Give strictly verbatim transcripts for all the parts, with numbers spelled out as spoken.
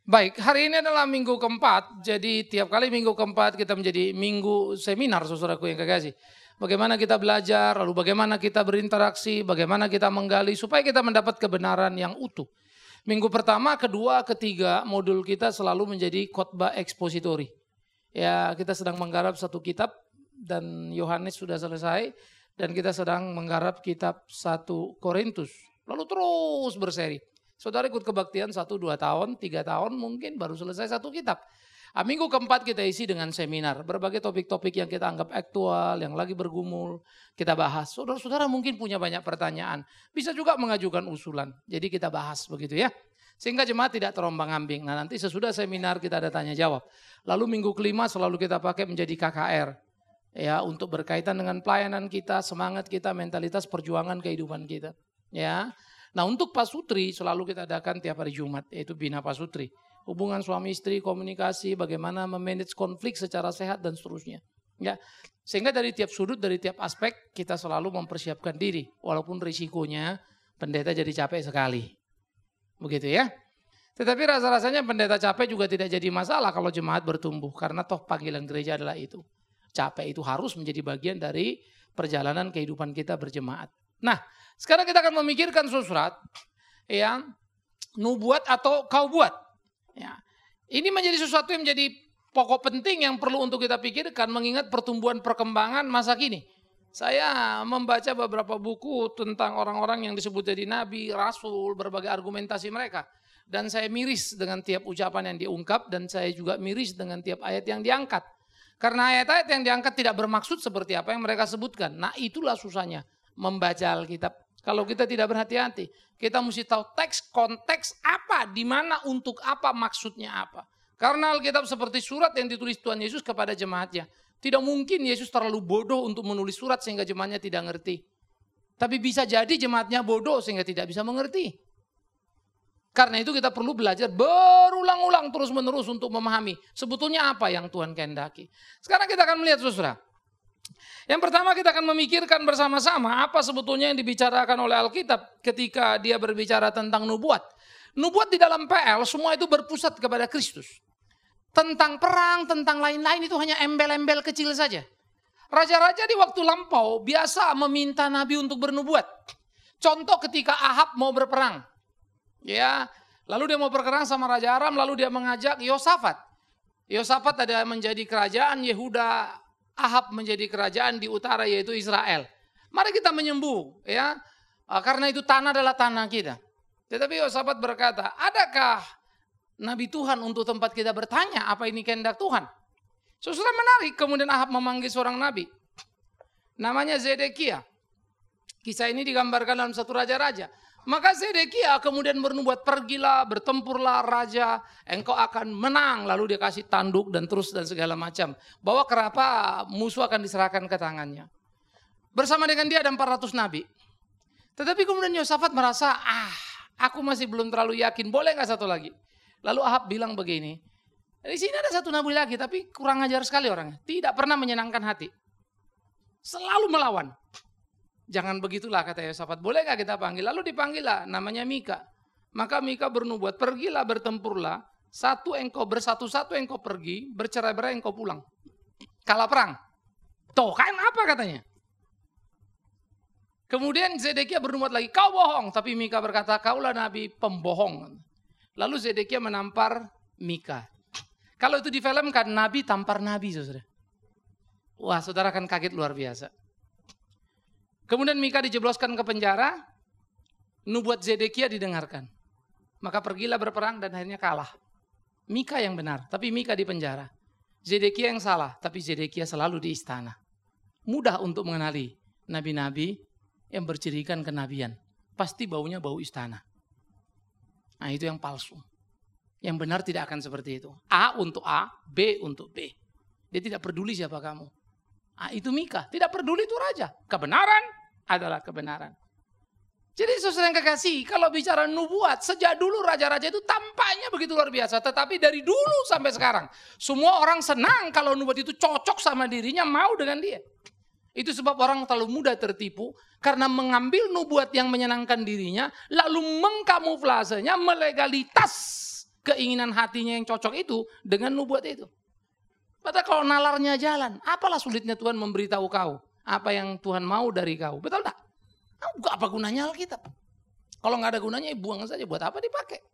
Baik, hari ini adalah minggu keempat, jadi tiap kali minggu keempat kita menjadi minggu seminar, saudaraku yang kekasih. Bagaimana kita belajar, lalu bagaimana kita berinteraksi, bagaimana kita menggali supaya kita mendapat kebenaran yang utuh. Minggu pertama, kedua, ketiga modul kita selalu menjadi khotbah ekspositori. Ya, kita sedang menggarap satu kitab dan Yohanes sudah selesai dan kita sedang menggarap kitab satu Korintus. Lalu terus berseri. Saudara ikut kebaktian satu, dua tahun, tiga tahun mungkin baru selesai satu kitab. Nah, minggu keempat kita isi dengan seminar. Berbagai topik-topik yang kita anggap aktual, yang lagi bergumul, kita bahas. Saudara-saudara mungkin punya banyak pertanyaan. Bisa juga mengajukan usulan. Jadi kita bahas begitu ya. Sehingga jemaat tidak terombang ambing. Nah nanti sesudah seminar kita ada tanya jawab. Lalu minggu kelima selalu kita pakai menjadi K K R. Ya, untuk berkaitan dengan pelayanan kita, semangat kita, mentalitas perjuangan kehidupan kita. Ya. Nah untuk pasutri selalu kita adakan tiap hari Jumat, yaitu Bina Pasutri. Hubungan suami istri, komunikasi, bagaimana memanage konflik secara sehat dan seterusnya. Ya, sehingga dari tiap sudut, dari tiap aspek kita selalu mempersiapkan diri. Walaupun risikonya pendeta jadi capek sekali. Begitu ya. Tetapi rasa-rasanya pendeta capek juga tidak jadi masalah kalau jemaat bertumbuh. Karena toh panggilan gereja adalah itu. Capek itu harus menjadi bagian dari perjalanan kehidupan kita berjemaat. Nah, sekarang kita akan memikirkan surat yang nubuat atau kau buat. Ya. Ini menjadi sesuatu yang menjadi pokok penting yang perlu untuk kita pikirkan mengingat pertumbuhan perkembangan masa kini. Saya membaca beberapa buku tentang orang-orang yang disebut jadi nabi, rasul, berbagai argumentasi mereka. Dan saya miris dengan tiap ucapan yang diungkap dan saya juga miris dengan tiap ayat yang diangkat. Karena ayat-ayat yang diangkat tidak bermaksud seperti apa yang mereka sebutkan. Nah itulah susahnya membaca Alkitab. Kalau kita tidak berhati-hati, kita mesti tahu teks, konteks apa, di mana, untuk apa, maksudnya apa. Karena Alkitab seperti surat yang ditulis Tuhan Yesus kepada jemaatnya. Tidak mungkin Yesus terlalu bodoh untuk menulis surat sehingga jemaatnya tidak ngerti. Tapi bisa jadi jemaatnya bodoh sehingga tidak bisa mengerti. Karena itu kita perlu belajar berulang-ulang terus-menerus untuk memahami sebetulnya apa yang Tuhan kehendaki. Sekarang kita akan melihat saudara. Yang pertama kita akan memikirkan bersama-sama apa sebetulnya yang dibicarakan oleh Alkitab ketika dia berbicara tentang nubuat. Nubuat di dalam P L semua itu berpusat kepada Kristus. Tentang perang, tentang lain-lain itu hanya embel-embel kecil saja. Raja-raja di waktu lampau biasa meminta nabi untuk bernubuat. Contoh ketika Ahab mau berperang. Ya, lalu dia mau berperang sama Raja Aram, lalu dia mengajak Yosafat. Yosafat ada menjadi kerajaan Yehuda, Ahab menjadi kerajaan di utara yaitu Israel. Mari kita menyembuh ya. Karena itu tanah adalah tanah kita. Tetapi Yosafat berkata, adakah nabi Tuhan untuk tempat kita bertanya apa ini kehendak Tuhan? Saudara menarik, kemudian Ahab memanggil seorang nabi. Namanya Zedekia. Kisah ini digambarkan dalam satu raja-raja. Maka Zedekia kemudian bernubuat, pergilah, bertempurlah raja, engkau akan menang. Lalu dia kasih tanduk dan terus dan segala macam. Bahwa kenapa musuh akan diserahkan ke tangannya. Bersama dengan dia ada empat ratus nabi. Tetapi kemudian Yosafat merasa, ah aku masih belum terlalu yakin, boleh gak satu lagi? Lalu Ahab bilang begini, di sini ada satu nabi lagi tapi kurang ajar sekali orangnya. Tidak pernah menyenangkan hati. Selalu melawan. Jangan begitulah kata Yosafat, boleh gak kita panggil? Lalu dipanggillah, namanya Mika. Maka Mika bernubuat, pergilah bertempurlah, satu engkau bersatu-satu engkau pergi, bercerai-berai engkau pulang. Kalah perang. Tuh kan apa katanya? Kemudian Zedekia bernubuat lagi, kau bohong. Tapi Mika berkata, kaulah nabi pembohong. Lalu Zedekia menampar Mika. Kalau itu difilmkan, nabi tampar nabi saudara. Wah saudara kan kaget luar biasa. Kemudian Mika dijebloskan ke penjara, nubuat Zedekia didengarkan. Maka pergilah berperang dan akhirnya kalah. Mika yang benar, tapi Mika di penjara. Zedekia yang salah, tapi Zedekia selalu di istana. Mudah untuk mengenali nabi-nabi yang bercirikan kenabian. Pasti baunya bau istana. Nah itu yang palsu. Yang benar tidak akan seperti itu. A untuk A, B untuk B. Dia tidak peduli siapa kamu. Ah, itu Mika, tidak peduli itu raja. Kebenaran adalah kebenaran. Jadi saudara yang kekasih, kalau bicara nubuat, sejak dulu raja-raja itu tampaknya begitu luar biasa. Tetapi dari dulu sampai sekarang, semua orang senang kalau nubuat itu cocok sama dirinya, mau dengan dia. Itu sebab orang terlalu mudah tertipu, karena mengambil nubuat yang menyenangkan dirinya, lalu mengkamuflasenya melegalitas keinginan hatinya yang cocok itu dengan nubuat itu. Padahal kalau nalarnya jalan, apalah sulitnya Tuhan memberitahu kau apa yang Tuhan mau dari kau. Betul tak? Apa gunanya Alkitab? Kalau nggak ada gunanya, ya buang saja. Buat apa dipakai?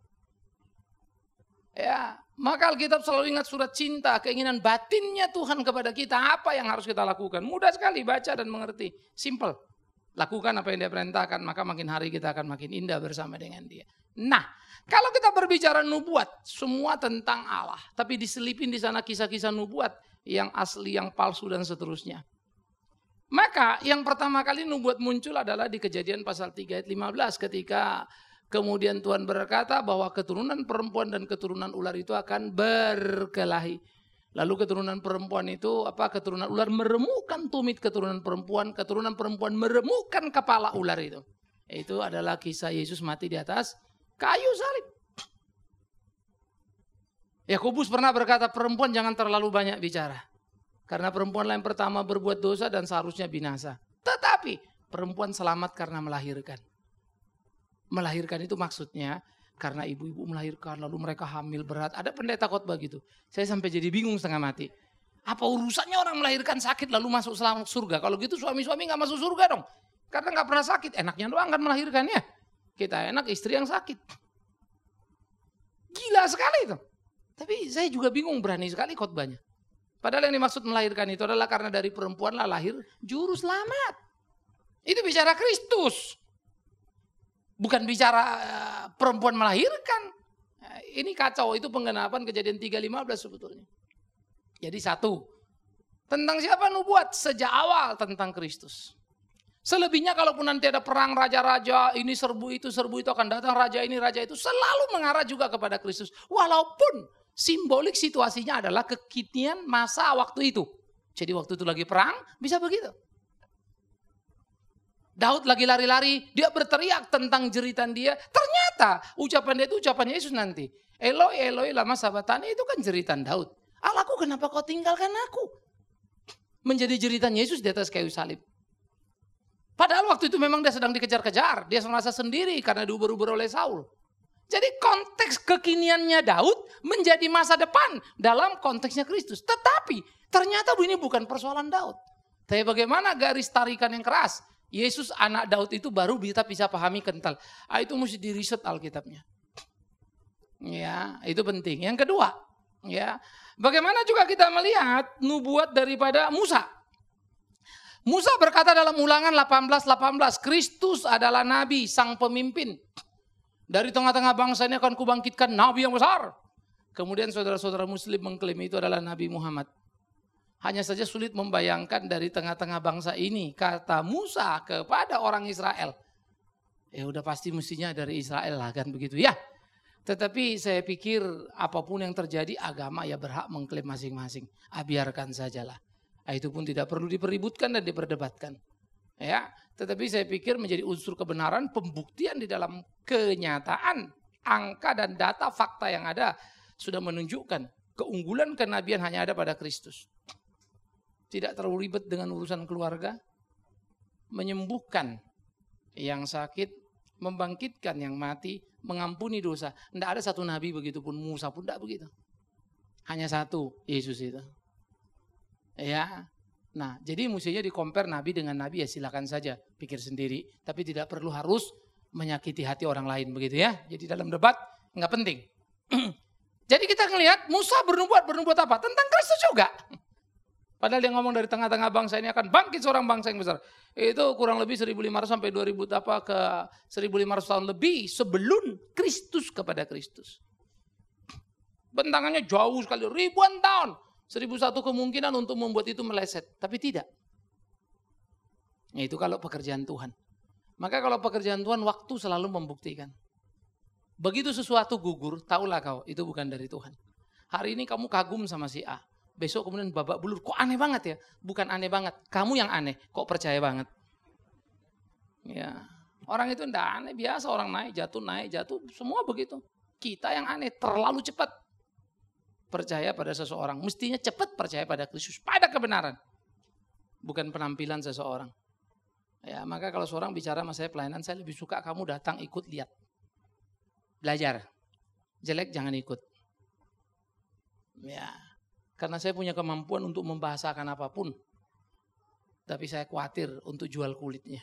Ya, maka Alkitab selalu ingat surat cinta, keinginan batinnya Tuhan kepada kita. Apa yang harus kita lakukan? Mudah sekali baca dan mengerti. Simple. Lakukan apa yang dia perintahkan, maka makin hari kita akan makin indah bersama dengan dia. Nah, kalau kita berbicara nubuat, semua tentang Allah. Tapi diselipin di sana kisah-kisah nubuat yang asli, yang palsu dan seterusnya. Maka yang pertama kali nubuat muncul adalah di Kejadian pasal tiga ayat lima belas ketika kemudian Tuhan berkata bahwa keturunan perempuan dan keturunan ular itu akan berkelahi. Lalu keturunan perempuan itu apa? Keturunan ular meremukkan tumit keturunan perempuan, keturunan perempuan meremukkan kepala ular itu. Itu adalah kisah Yesus mati di atas kayu salib. Yakobus pernah berkata, perempuan jangan terlalu banyak bicara. Karena perempuanlah yang pertama berbuat dosa dan seharusnya binasa. Tetapi perempuan selamat karena melahirkan. Melahirkan itu maksudnya karena ibu-ibu melahirkan lalu mereka hamil berat. Ada pendeta khotbah gitu. Saya sampai jadi bingung setengah mati. Apa urusannya orang melahirkan sakit lalu masuk surga? Kalau gitu suami-suami gak masuk surga dong. Karena gak pernah sakit. Enaknya doang kan melahirkannya. Kita enak, istri yang sakit. Gila sekali itu. Tapi saya juga bingung, berani sekali khotbahnya. Padahal yang dimaksud melahirkan itu adalah karena dari perempuanlah lahir juru selamat. Itu bicara Kristus. Bukan bicara uh, perempuan melahirkan. Nah, ini kacau, itu penggenapan Kejadian tiga lima belas sebetulnya. Jadi satu, tentang siapa nubuat? Sejak awal tentang Kristus. Selebihnya kalaupun nanti ada perang raja-raja, ini serbu itu, serbu itu akan datang, raja ini, raja itu, selalu mengarah juga kepada Kristus. Walaupun simbolik situasinya adalah kekinian masa waktu itu. Jadi waktu itu lagi perang, bisa begitu. Daud lagi lari-lari, dia berteriak tentang jeritan dia. Ternyata ucapan dia itu ucapan Yesus nanti. Eloi, Eloi, lama sabatani, itu kan jeritan Daud. Allahku, kenapa kau tinggalkan aku? Menjadi jeritan Yesus di atas kayu salib. Padahal waktu itu memang dia sedang dikejar-kejar. Dia merasa sendiri karena diuber-uber oleh Saul. Jadi konteks kekiniannya Daud menjadi masa depan dalam konteksnya Kristus. Tetapi ternyata ini bukan persoalan Daud. Tapi bagaimana garis tarikan yang keras? Yesus anak Daud itu baru kita bisa pahami kental. Ah, itu mesti di riset Alkitabnya. Ya, itu penting. Yang kedua, ya, bagaimana juga kita melihat nubuat daripada Musa. Musa berkata dalam Ulangan delapan belas delapan belas, Kristus adalah nabi, sang pemimpin. Dari tengah-tengah bangsa ini akan kubangkitkan nabi yang besar. Kemudian saudara-saudara muslim mengklaim itu adalah Nabi Muhammad. Hanya saja sulit membayangkan dari tengah-tengah bangsa ini kata Musa kepada orang Israel. Ya udah pasti mestinya dari Israel lah kan begitu ya. Tetapi saya pikir apapun yang terjadi agama ya berhak mengklaim masing-masing. Ah, biarkan sajalah. Ah, itu pun tidak perlu dipeributkan dan diperdebatkan. Ya, tetapi saya pikir menjadi unsur kebenaran pembuktian di dalam kenyataan, angka dan data fakta yang ada sudah menunjukkan keunggulan kenabian hanya ada pada Kristus. Tidak terlalu ribet dengan urusan keluarga, menyembuhkan yang sakit, membangkitkan yang mati, mengampuni dosa. Tidak ada satu nabi begitu pun, Musa pun tidak begitu. Hanya satu, Yesus itu. Ya. Nah, jadi mestinya di-compare nabi dengan nabi ya silakan saja, pikir sendiri. Tapi tidak perlu harus menyakiti hati orang lain begitu ya. Jadi dalam debat nggak penting. Jadi kita ngelihat Musa bernubuat, bernubuat apa? Tentang Kristus juga. Padahal dia ngomong dari tengah-tengah bangsa ini akan bangkit seorang bangsa yang besar. Itu kurang lebih seribu lima ratus sampai dua ribu apa ke seribu lima ratus tahun lebih sebelum Kristus kepada Kristus. Bentangannya jauh sekali, ribuan tahun. Seribu satu kemungkinan untuk membuat itu meleset. Tapi tidak. Ya, itu kalau pekerjaan Tuhan. Maka kalau pekerjaan Tuhan, waktu selalu membuktikan. Begitu sesuatu gugur, tahulah kau, itu bukan dari Tuhan. Hari ini kamu kagum sama si A. Besok kemudian babak belur, kok aneh banget ya? Bukan aneh banget, kamu yang aneh, kok percaya banget. Ya, orang itu enggak aneh, biasa orang naik, jatuh, naik, jatuh, semua begitu. Kita yang aneh, terlalu cepat percaya pada seseorang. Mestinya cepat percaya pada Kristus, pada kebenaran. Bukan penampilan seseorang. Ya, maka kalau seorang bicara sama saya pelayanan, saya lebih suka kamu datang ikut lihat. Belajar. jelek jangan ikut. Ya, karena saya punya kemampuan untuk membahasakan apapun. Tapi saya khawatir untuk jual kulitnya.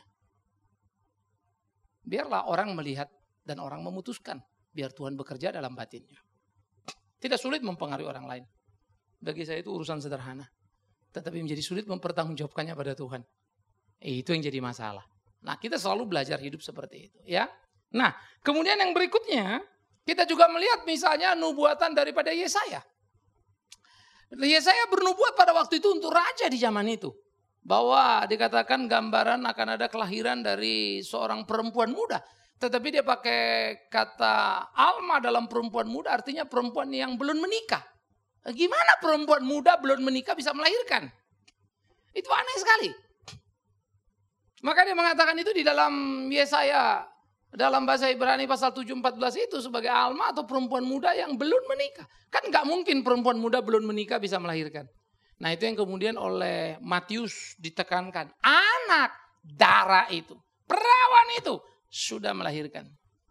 Biarlah orang melihat dan orang memutuskan. Biar Tuhan bekerja dalam batinnya. Tidak sulit mempengaruhi orang lain. Bagi saya itu urusan sederhana. Tetapi menjadi sulit mempertanggungjawabkannya pada Tuhan. Eh, itu yang jadi masalah. Nah, kita selalu belajar hidup seperti itu. Ya. Nah, kemudian yang berikutnya, kita juga melihat misalnya nubuatan daripada Yesaya. Yesaya bernubuat pada waktu itu untuk raja di zaman itu. Bahwa dikatakan gambaran akan ada kelahiran dari seorang perempuan muda. Tetapi dia pakai kata alma dalam perempuan muda, artinya perempuan yang belum menikah. Gimana perempuan muda belum menikah bisa melahirkan? Itu aneh sekali. Maka dia mengatakan itu di dalam Yesaya, dalam bahasa Ibrani pasal tujuh empat belas itu sebagai alma atau perempuan muda yang belum menikah. Kan gak mungkin perempuan muda belum menikah bisa melahirkan. Nah itu yang kemudian oleh Matius ditekankan. Anak darah itu, perawan itu sudah melahirkan.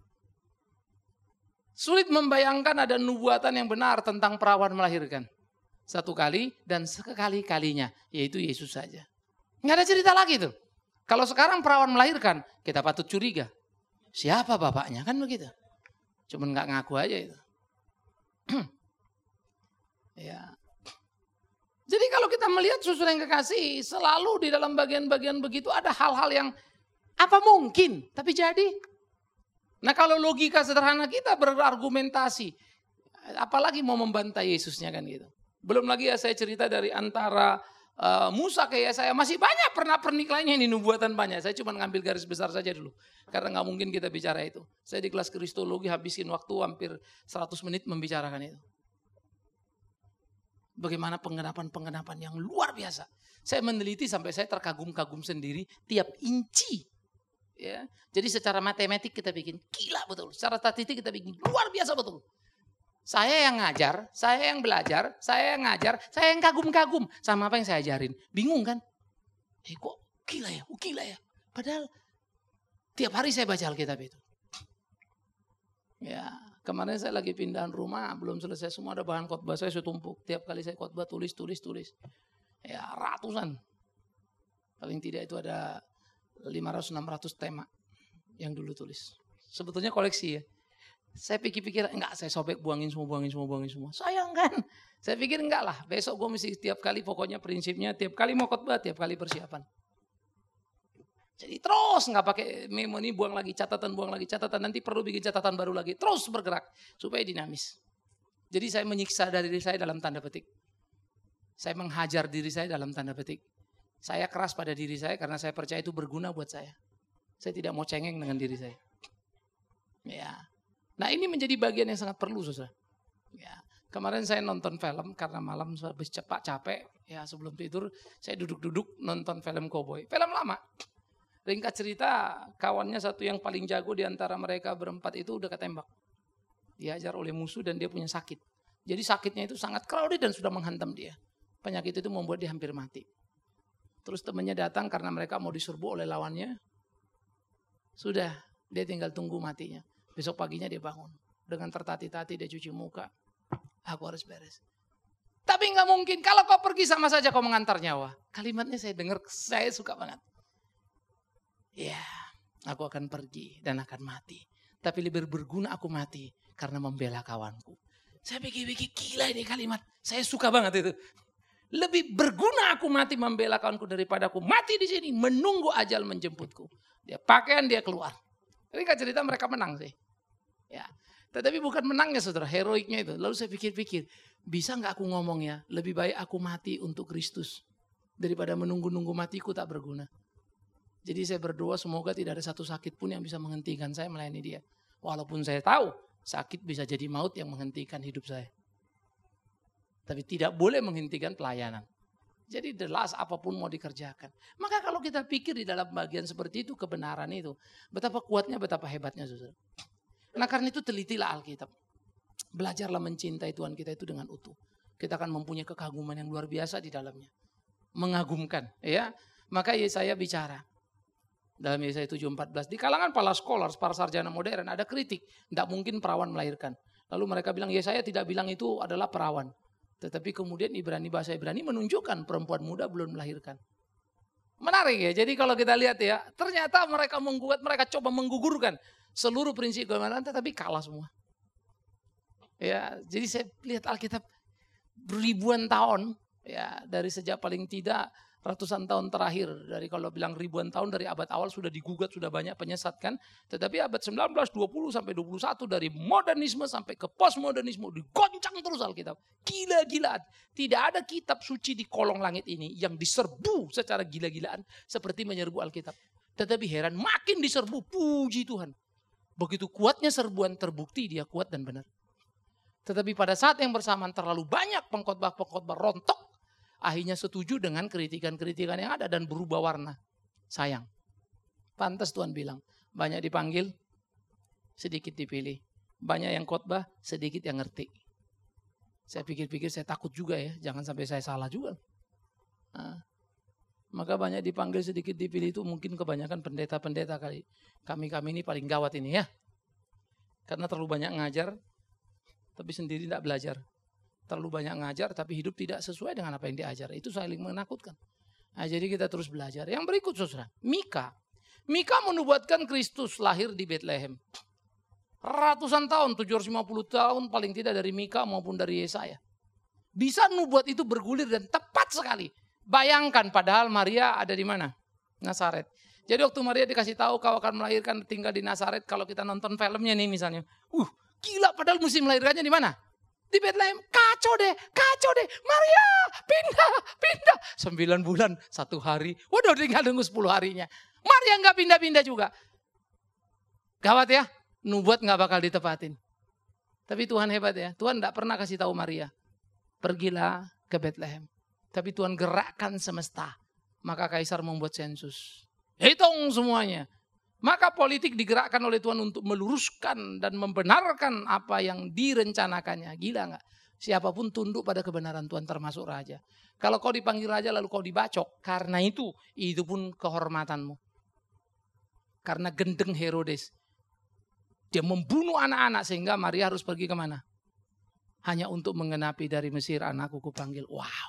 Sulit membayangkan ada nubuatan yang benar tentang perawan melahirkan. Satu kali dan sekali-kalinya, yaitu Yesus saja. Nggak ada cerita lagi tuh. Kalau sekarang perawan melahirkan, kita patut curiga. Siapa bapaknya? Kan begitu. Cuman nggak ngaku aja itu. Ya. Jadi kalau kita melihat saudara yang kekasih, selalu di dalam bagian-bagian begitu ada hal-hal yang apa mungkin, tapi jadi. Nah kalau logika sederhana kita berargumentasi, apalagi mau membantai Yesusnya kan gitu. Belum lagi ya saya cerita dari antara uh, Musa ke Yesaya, masih banyak pernak-pernik lainnya ini nubuatan banyak. Saya cuma ngambil garis besar saja dulu, karena nggak mungkin kita bicara itu. Saya di kelas Kristologi habisin waktu hampir seratus menit membicarakan itu. Bagaimana penggenapan-penggenapan yang luar biasa. Saya meneliti sampai saya terkagum-kagum sendiri tiap inci. Ya. Jadi secara matematik kita bikin gila betul. Secara statistik kita bikin luar biasa betul. Saya yang ngajar, saya yang belajar, saya yang ngajar, saya yang kagum-kagum sama apa yang saya ajarin. Bingung kan? Eh kok gila ya, oh, gila ya. Padahal tiap hari saya baca Alkitab itu. Ya. Kemarin saya lagi pindahan rumah, belum selesai semua ada bahan khotbah saya setumpuk. Tiap kali saya khotbah tulis, tulis, tulis. Ya ratusan. Paling tidak itu ada lima ratus enam ratus tema yang dulu tulis. Sebetulnya koleksi ya. Saya pikir-pikir, enggak saya sobek buangin semua, buangin semua, buangin semua. Sayang kan? Saya pikir enggak lah, besok gue mesti tiap kali pokoknya prinsipnya, tiap kali mau khotbah, tiap kali persiapan. Jadi terus nggak pakai memo ini buang lagi catatan buang lagi catatan nanti perlu bikin catatan baru lagi terus bergerak supaya dinamis. Jadi saya menyiksa dari diri saya dalam tanda petik. Saya menghajar diri saya dalam tanda petik. Saya keras pada diri saya karena saya percaya itu berguna buat saya. Saya tidak mau cengeng dengan diri saya. Ya. Nah ini menjadi bagian yang sangat perlu saudara. Ya. Kemarin saya nonton film karena malam habis cepat capek ya sebelum tidur saya duduk-duduk nonton film koboi. Film lama. Ringkat cerita, kawannya satu yang paling jago di antara mereka berempat itu udah ketembak. Diajar oleh musuh dan dia punya sakit. Jadi sakitnya itu sangat crowded dan sudah menghantam dia. Penyakit itu membuat dia hampir mati. Terus temannya datang karena mereka mau diserbu oleh lawannya. Sudah, dia tinggal tunggu matinya. Besok paginya dia bangun. Dengan tertati-tati dia cuci muka. Aku harus beres. Tapi nggak mungkin, kalau kau pergi sama saja kau mengantar nyawa. Kalimatnya saya dengar, saya suka banget. Ya, aku akan pergi dan akan mati. Tapi lebih berguna aku mati karena membela kawanku. Saya pikir-pikir gila ini kalimat. Saya suka banget itu. Lebih berguna aku mati membela kawanku daripada aku mati di sini menunggu ajal menjemputku. Dia pakaian dia keluar. Tapi nggak cerita mereka menang sih. Ya, tetapi bukan menangnya saudara, heroiknya itu. Lalu saya pikir-pikir, bisa nggak aku ngomong ya, lebih baik aku mati untuk Kristus daripada menunggu-nunggu matiku tak berguna. Jadi saya berdoa semoga tidak ada satu sakit pun yang bisa menghentikan saya melayani dia. Walaupun saya tahu sakit bisa jadi maut yang menghentikan hidup saya. Tapi tidak boleh menghentikan pelayanan. Jadi jelas apapun mau dikerjakan. Maka kalau kita pikir di dalam bagian seperti itu kebenaran itu. Betapa kuatnya, betapa hebatnya saudara. Nah karena itu telitilah Alkitab. Belajarlah mencintai Tuhan kita itu dengan utuh. Kita akan mempunyai kekaguman yang luar biasa di dalamnya. Mengagumkan. Ya. Maka Yesaya bicara. Dalam Yesaya tujuh empat belas, di kalangan para scholars, para sarjana modern ada kritik, tidak mungkin perawan melahirkan. Lalu mereka bilang, ya saya tidak bilang itu adalah perawan. Tetapi kemudian Ibrani, bahasa Ibrani menunjukkan perempuan muda belum melahirkan. Menarik ya, jadi kalau kita lihat ya, ternyata mereka menggugat, mereka coba menggugurkan seluruh prinsip kebenaran, tetapi kalah semua. Ya, jadi saya lihat Alkitab ribuan tahun, ya dari sejak paling tidak ratusan tahun terakhir, dari kalau bilang ribuan tahun dari abad awal sudah digugat, sudah banyak penyesat kan. Tetapi abad sembilan belas, dua puluh sampai dua puluh satu dari modernisme sampai ke postmodernisme digoncang terus Alkitab. Gila-gilaan. Tidak ada kitab suci di kolong langit ini yang diserbu secara gila-gilaan seperti menyerbu Alkitab. Tetapi heran, makin diserbu, puji Tuhan. Begitu kuatnya serbuan terbukti dia kuat dan benar. Tetapi pada saat yang bersamaan terlalu banyak pengkhotbah-pengkhotbah rontok, akhirnya setuju dengan kritikan-kritikan yang ada dan berubah warna. Sayang. Pantas Tuhan bilang, banyak dipanggil, sedikit dipilih. Banyak yang khotbah, sedikit yang ngerti. Saya pikir-pikir saya takut juga ya, jangan sampai saya salah juga. Nah, maka banyak dipanggil, sedikit dipilih itu mungkin kebanyakan pendeta-pendeta kali. Kami-kami ini paling gawat ini ya. Karena terlalu banyak ngajar, tapi sendiri tidak belajar. Terlalu banyak ngajar tapi hidup tidak sesuai dengan apa yang diajar. Itu saling menakutkan. Nah, jadi kita terus belajar. Yang berikut saudara, Mika. Mika menubuatkan Kristus lahir di Bethlehem. Ratusan tahun, tujuh ratus lima puluh tahun paling tidak dari Mika maupun dari Yesaya. Bisa nubuat itu bergulir dan tepat sekali. Bayangkan padahal Maria ada di mana? Nazaret. Jadi waktu Maria dikasih tahu kau akan melahirkan tinggal di Nazaret, kalau kita nonton filmnya nih misalnya. Uh, gila padahal mesti melahirkannya di mana? Di Bethlehem, kacau deh, kacau deh. Maria, pindah, pindah. Sembilan bulan, satu hari. Waduh, tinggal nunggu sepuluh harinya. Maria nggak pindah-pindah juga. Gawat ya, nubuat nggak bakal ditepatin. Tapi Tuhan hebat ya, Tuhan nggak pernah kasih tahu Maria. Pergilah ke Bethlehem. Tapi Tuhan gerakkan semesta. Maka Kaisar membuat sensus. Hitung semuanya. Maka politik digerakkan oleh Tuhan untuk meluruskan dan membenarkan apa yang direncanakannya. Gila nggak? Siapapun tunduk pada kebenaran Tuhan termasuk raja. Kalau kau dipanggil raja lalu kau dibacok. Karena itu, itu pun kehormatanmu. Karena gendeng Herodes. Dia membunuh anak-anak sehingga Maria harus pergi kemana? Hanya untuk menggenapi dari Mesir anakku kupanggil. Wow.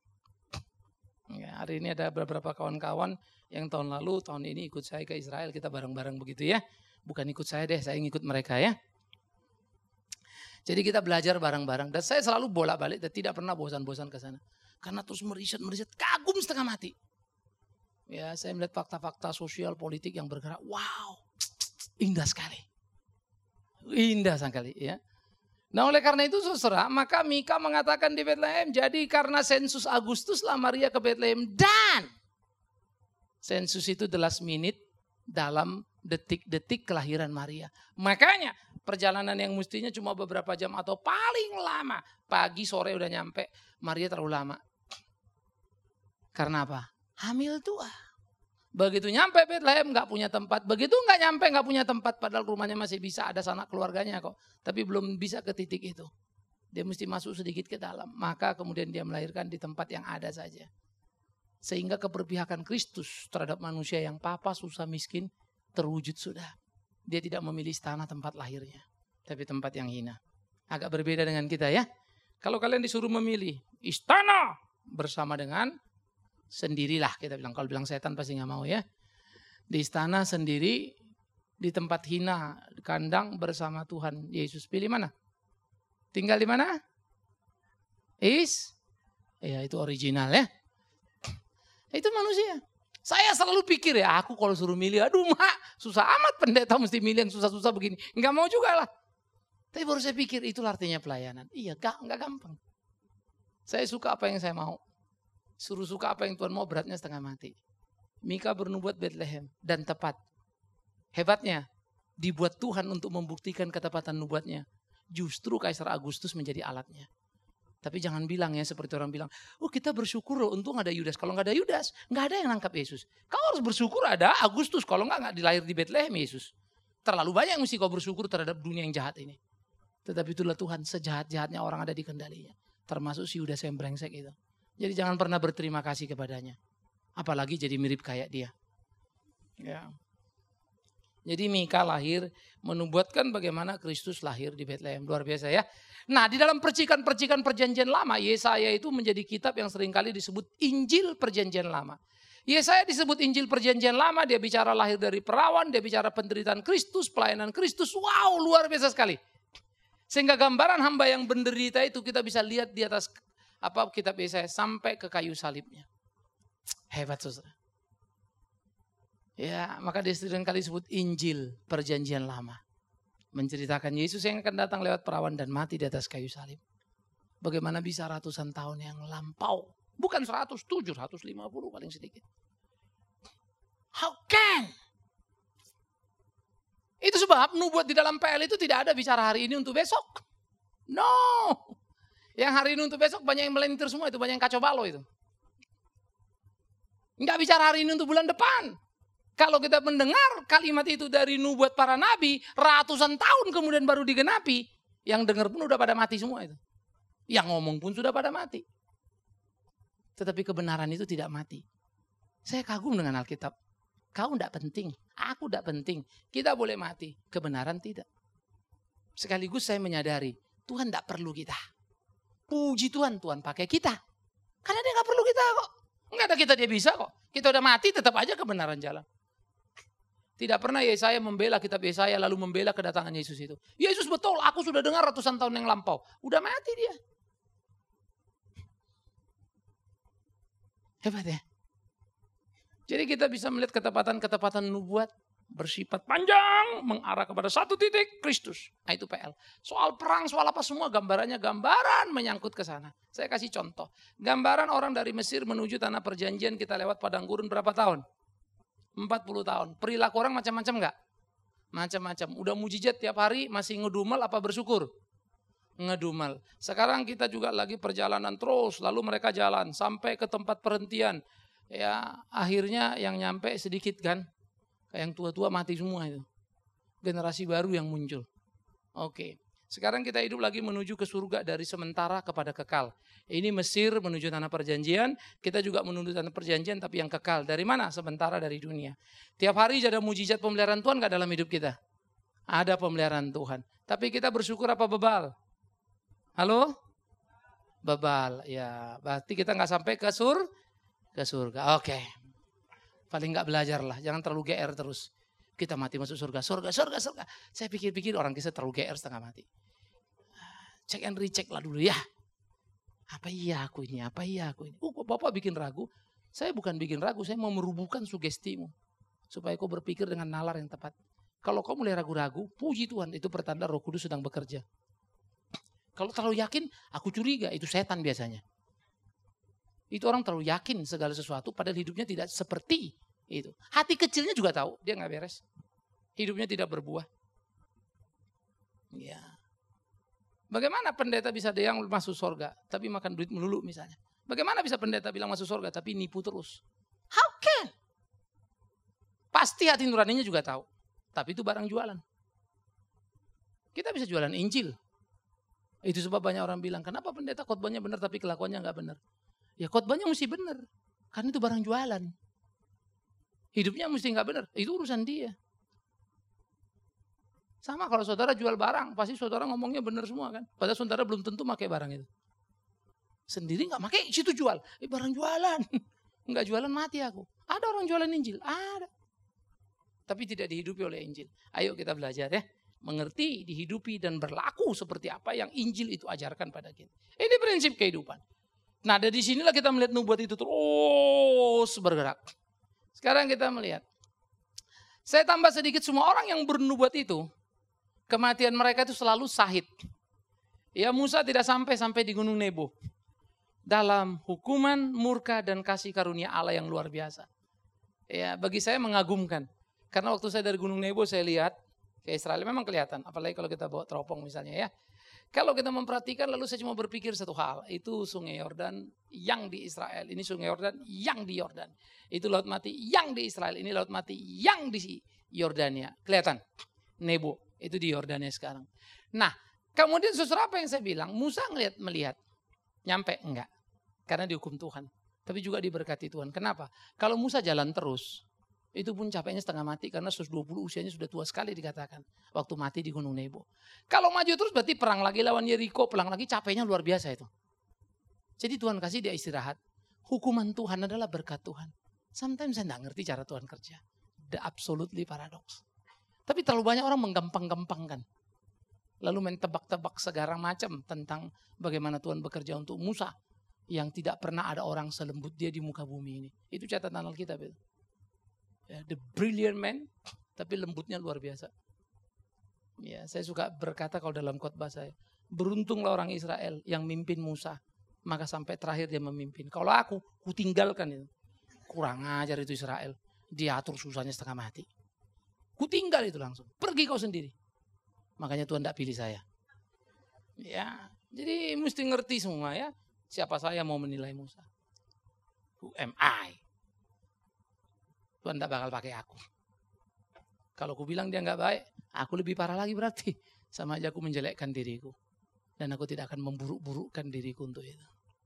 Ya, hari ini ada beberapa kawan-kawan yang tahun lalu, tahun ini ikut saya ke Israel, kita bareng-bareng begitu ya. Bukan ikut saya deh, saya ngikut mereka ya. Jadi kita belajar bareng-bareng. Dan saya selalu bolak-balik dan tidak pernah bosan-bosan ke sana. Karena terus meriset-meriset, kagum setengah mati. Ya, saya melihat fakta-fakta sosial politik yang bergerak. Wow, indah sekali. Indah sekali ya. Nah oleh karena itu saudara, maka Mika mengatakan di Bethlehem, jadi karena sensus Agustus lah Maria ke Bethlehem. Dan sensus itu the last minute dalam detik-detik kelahiran Maria. Makanya perjalanan yang mestinya cuma beberapa jam atau paling lama, pagi sore udah nyampe, Maria terlalu lama. Karena apa? Hamil tua. Begitu nyampe Bethlehem gak punya tempat. Begitu gak nyampe gak punya tempat. Padahal rumahnya masih bisa, ada sanak keluarganya kok. Tapi belum bisa ke titik itu. Dia mesti masuk sedikit ke dalam. Maka kemudian dia melahirkan di tempat yang ada saja. Sehingga keberpihakan Kristus terhadap manusia yang papa, susah, miskin terwujud sudah. Dia tidak memilih istana tempat lahirnya. Tapi tempat yang hina. Agak berbeda dengan kita ya. Kalau kalian disuruh memilih istana bersama dengan sendirilah kita bilang. Kalau bilang setan pasti nggak mau ya. Di istana sendiri, di tempat hina, di kandang bersama Tuhan Yesus. Pilih mana? Tinggal di mana? Is? Ya itu original ya. Itu manusia. Saya selalu pikir ya, aku kalau suruh milih, aduh mak, susah amat pendeta mesti milih yang susah-susah begini. Nggak mau juga lah. Tapi baru saya pikir itulah artinya pelayanan. Iya, gak, nggak gampang. Saya suka apa yang saya mau. Suruh suka apa yang Tuhan mau, beratnya setengah mati. Mika bernubuat Bethlehem dan tepat. Hebatnya, dibuat Tuhan untuk membuktikan ketepatan nubuatnya. Justru Kaisar Agustus menjadi alatnya. Tapi jangan bilang ya seperti orang bilang, oh kita bersyukur loh untung ada Yudas. Kalau nggak ada Yudas, nggak ada yang nangkap Yesus. Kau harus bersyukur ada Agustus, kalau nggak nggak dilahir di Bethlehem Yesus. Terlalu banyak yang mesti kau bersyukur terhadap dunia yang jahat ini. Tetapi itulah Tuhan, sejahat-jahatnya orang ada di kendalinya. Termasuk si Yudas yang brengsek itu. Jadi jangan pernah berterima kasih kepadanya. Apalagi jadi mirip kayak dia. Ya. Jadi Mika lahir menubuatkan bagaimana Kristus lahir di Betlehem. Luar biasa ya. Nah, di dalam percikan-percikan perjanjian lama, Yesaya itu menjadi kitab yang seringkali disebut Injil Perjanjian Lama. Yesaya disebut Injil Perjanjian Lama, dia bicara lahir dari perawan, dia bicara penderitaan Kristus, pelayanan Kristus. Wow, luar biasa sekali. Sehingga gambaran hamba yang menderita itu kita bisa lihat di atas apa kitab Yesaya sampai ke kayu salibnya. Hebat, saudara. Ya, maka dia seringkali disebut Injil Perjanjian Lama. Menceritakan Yesus yang akan datang lewat perawan dan mati di atas kayu salib. Bagaimana bisa ratusan tahun yang lampau. Bukan seratus, tujuh ratus lima puluh paling sedikit. How can? Itu sebab nubuat di dalam P L itu tidak ada bicara hari ini untuk besok. No. Yang hari ini untuk besok banyak yang melintir semua itu. Banyak yang kacau balau itu. Enggak bicara hari ini untuk bulan depan. Kalau kita mendengar kalimat itu dari nubuat para nabi, ratusan tahun kemudian baru digenapi, yang dengar pun udah pada mati semua itu. Yang ngomong pun sudah pada mati. Tetapi kebenaran itu tidak mati. Saya kagum dengan Alkitab. Kau tidak penting, aku tidak penting. Kita boleh mati, kebenaran tidak. Sekaligus saya menyadari, Tuhan tidak perlu kita. Puji Tuhan, Tuhan pakai kita. Karena dia nggak perlu kita kok. Nggak ada kita dia bisa kok. Kita udah mati tetap aja kebenaran jalan. Tidak pernah Yesaya membela kitab Yesaya lalu membela kedatangan Yesus itu. Yesus betul, aku sudah dengar ratusan tahun yang lampau. Udah mati dia. Hebat ya. Jadi kita bisa melihat ketepatan-ketepatan nubuat bersifat panjang mengarah kepada satu titik Kristus. Nah itu P L. Soal perang, soal apa semua gambarannya gambaran menyangkut ke sana. Saya kasih contoh. Gambaran orang dari Mesir menuju tanah perjanjian kita lewat padang gurun berapa tahun? empat puluh tahun. Perilaku orang macam-macam enggak? Macam-macam. Udah mujizat tiap hari masih ngedumel apa bersyukur? Ngedumel. Sekarang kita juga lagi perjalanan terus. Lalu mereka jalan sampai ke tempat perhentian. Ya akhirnya yang nyampe sedikit kan. Yang tua-tua mati semua itu. Generasi baru yang muncul. Oke. Sekarang kita hidup lagi menuju ke surga dari sementara kepada kekal. Ini Mesir menuju tanah perjanjian. Kita juga menuju tanah perjanjian tapi yang kekal. Dari mana? Sementara dari dunia. Tiap hari ada mujizat pemeliharaan Tuhan gak dalam hidup kita? Ada pemeliharaan Tuhan. Tapi kita bersyukur apa bebal? Halo? Bebal. Ya, berarti kita gak sampai ke sur ke surga. Oke. Paling gak belajar lah. Jangan terlalu G R terus. Kita mati masuk surga, surga, surga, surga. Saya pikir-pikir orang kita terlalu G R setengah mati. Cek and recheck lah dulu ya. Apa iya aku ini, apa iya aku ini. Oh Bapak bikin ragu. Saya bukan bikin ragu, saya mau merubuhkan sugestimu. Supaya kau berpikir dengan nalar yang tepat. Kalau kau mulai ragu-ragu, puji Tuhan. Itu pertanda Roh Kudus sedang bekerja. Kalau terlalu yakin, aku curiga. Itu setan biasanya. Itu orang terlalu yakin segala sesuatu padahal hidupnya tidak seperti itu. Hati kecilnya juga tahu dia nggak beres. Hidupnya tidak berbuah. Ya. Bagaimana pendeta bisa dia yang masuk surga tapi makan duit melulu misalnya? Bagaimana bisa pendeta bilang masuk surga tapi nipu terus? How can? Pasti hati nuraninya juga tahu. Tapi itu barang jualan. Kita bisa jualan Injil. Itu sebab banyak orang bilang, kenapa pendeta khotbahnya benar tapi kelakuannya nggak benar? Ya khotbahnya mesti benar. Karena itu barang jualan. Hidupnya mesti nggak benar. Itu urusan dia. Sama kalau saudara jual barang, pasti saudara ngomongnya benar semua kan. Padahal saudara belum tentu pakai barang itu. Sendiri nggak pakai, situ jual. Eh barang jualan. Nggak jualan mati aku. Ada orang jualan Injil, ada. Tapi tidak dihidupi oleh Injil. Ayo kita belajar ya. Mengerti, dihidupi dan berlaku seperti apa yang Injil itu ajarkan pada kita. Ini prinsip kehidupan. Nah dari sinilah kita melihat nubuat itu terus bergerak. Sekarang kita melihat. Saya tambah sedikit, semua orang yang bernubuat itu, kematian mereka itu selalu sahid. Ya Musa tidak sampai-sampai di Gunung Nebo. Dalam hukuman, murka, dan kasih karunia Allah yang luar biasa. Ya bagi saya mengagumkan. Karena waktu saya dari Gunung Nebo saya lihat, ke Israel memang kelihatan. Apalagi kalau kita bawa teropong misalnya ya. Kalau kita memperhatikan lalu saya cuma berpikir satu hal. Itu sungai Yordan yang di Israel. Ini sungai Yordan yang di Yordan. Itu laut mati yang di Israel. Ini laut mati yang di Yordania. Kelihatan? Nebo. Itu di Yordania sekarang. Nah kemudian saudara apa yang saya bilang. Musa ngelihat melihat. Nyampe? Enggak. Karena dihukum Tuhan. Tapi juga diberkati Tuhan. Kenapa? Kalau Musa jalan terus. Itu pun capeknya setengah mati karena seratus dua puluh usianya sudah tua sekali dikatakan. Waktu mati di Gunung Nebo. Kalau maju terus berarti perang lagi lawan Yeriko, perang lagi, capeknya luar biasa itu. Jadi Tuhan kasih dia istirahat. Hukuman Tuhan adalah berkat Tuhan. Sometimes saya tidak ngerti cara Tuhan kerja. The absolutely paradox. Tapi terlalu banyak orang menggampang-gampangkan. Lalu main tebak-tebak segala macam tentang bagaimana Tuhan bekerja untuk Musa. Yang tidak pernah ada orang selembut dia di muka bumi ini. Itu catatan Alkitab itu. Ya, the brilliant man, tapi lembutnya luar biasa. Ya, saya suka berkata kalau dalam khotbah saya, beruntunglah orang Israel yang mimpin Musa, maka sampai terakhir dia memimpin. Kalau aku, ku tinggalkan itu. Kurang ajar itu Israel, diatur susahnya setengah mati. Ku tinggal itu langsung, pergi kau sendiri. Makanya Tuhan tidak pilih saya. Ya, jadi mesti ngerti semua ya, siapa saya mau menilai Musa. Who am I? Tuhan tidak bakal pakai aku. Kalau aku bilang dia nggak baik, aku lebih parah lagi berarti. Sama aja aku menjelekkan diriku. Dan aku tidak akan memburuk-burukkan diriku untuk itu.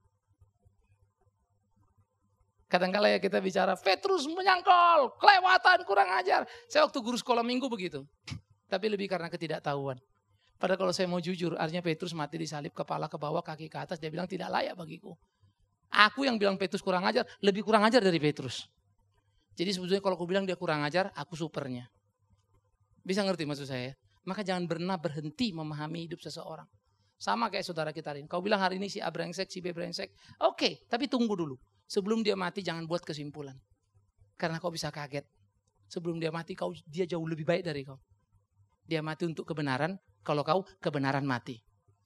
Kadang-kala ya kita bicara, Petrus menyangkal, kelewatan, kurang ajar. Saya waktu guru sekolah minggu begitu. Tapi lebih karena ketidaktahuan. Padahal kalau saya mau jujur, artinya Petrus mati disalib, kepala ke bawah, kaki ke atas. Dia bilang tidak layak bagiku. Aku yang bilang Petrus kurang ajar, lebih kurang ajar dari Petrus. Jadi sebetulnya kalau aku bilang dia kurang ajar, aku supernya. Bisa ngerti maksud saya? Maka jangan pernah berhenti memahami hidup seseorang. Sama kayak saudara kita ini. Kau bilang hari ini si A brengsek, si B brengsek. Oke, okay, tapi tunggu dulu. Sebelum dia mati jangan buat kesimpulan. Karena kau bisa kaget. Sebelum dia mati kau dia jauh lebih baik dari kau. Dia mati untuk kebenaran, kalau kau kebenaran mati.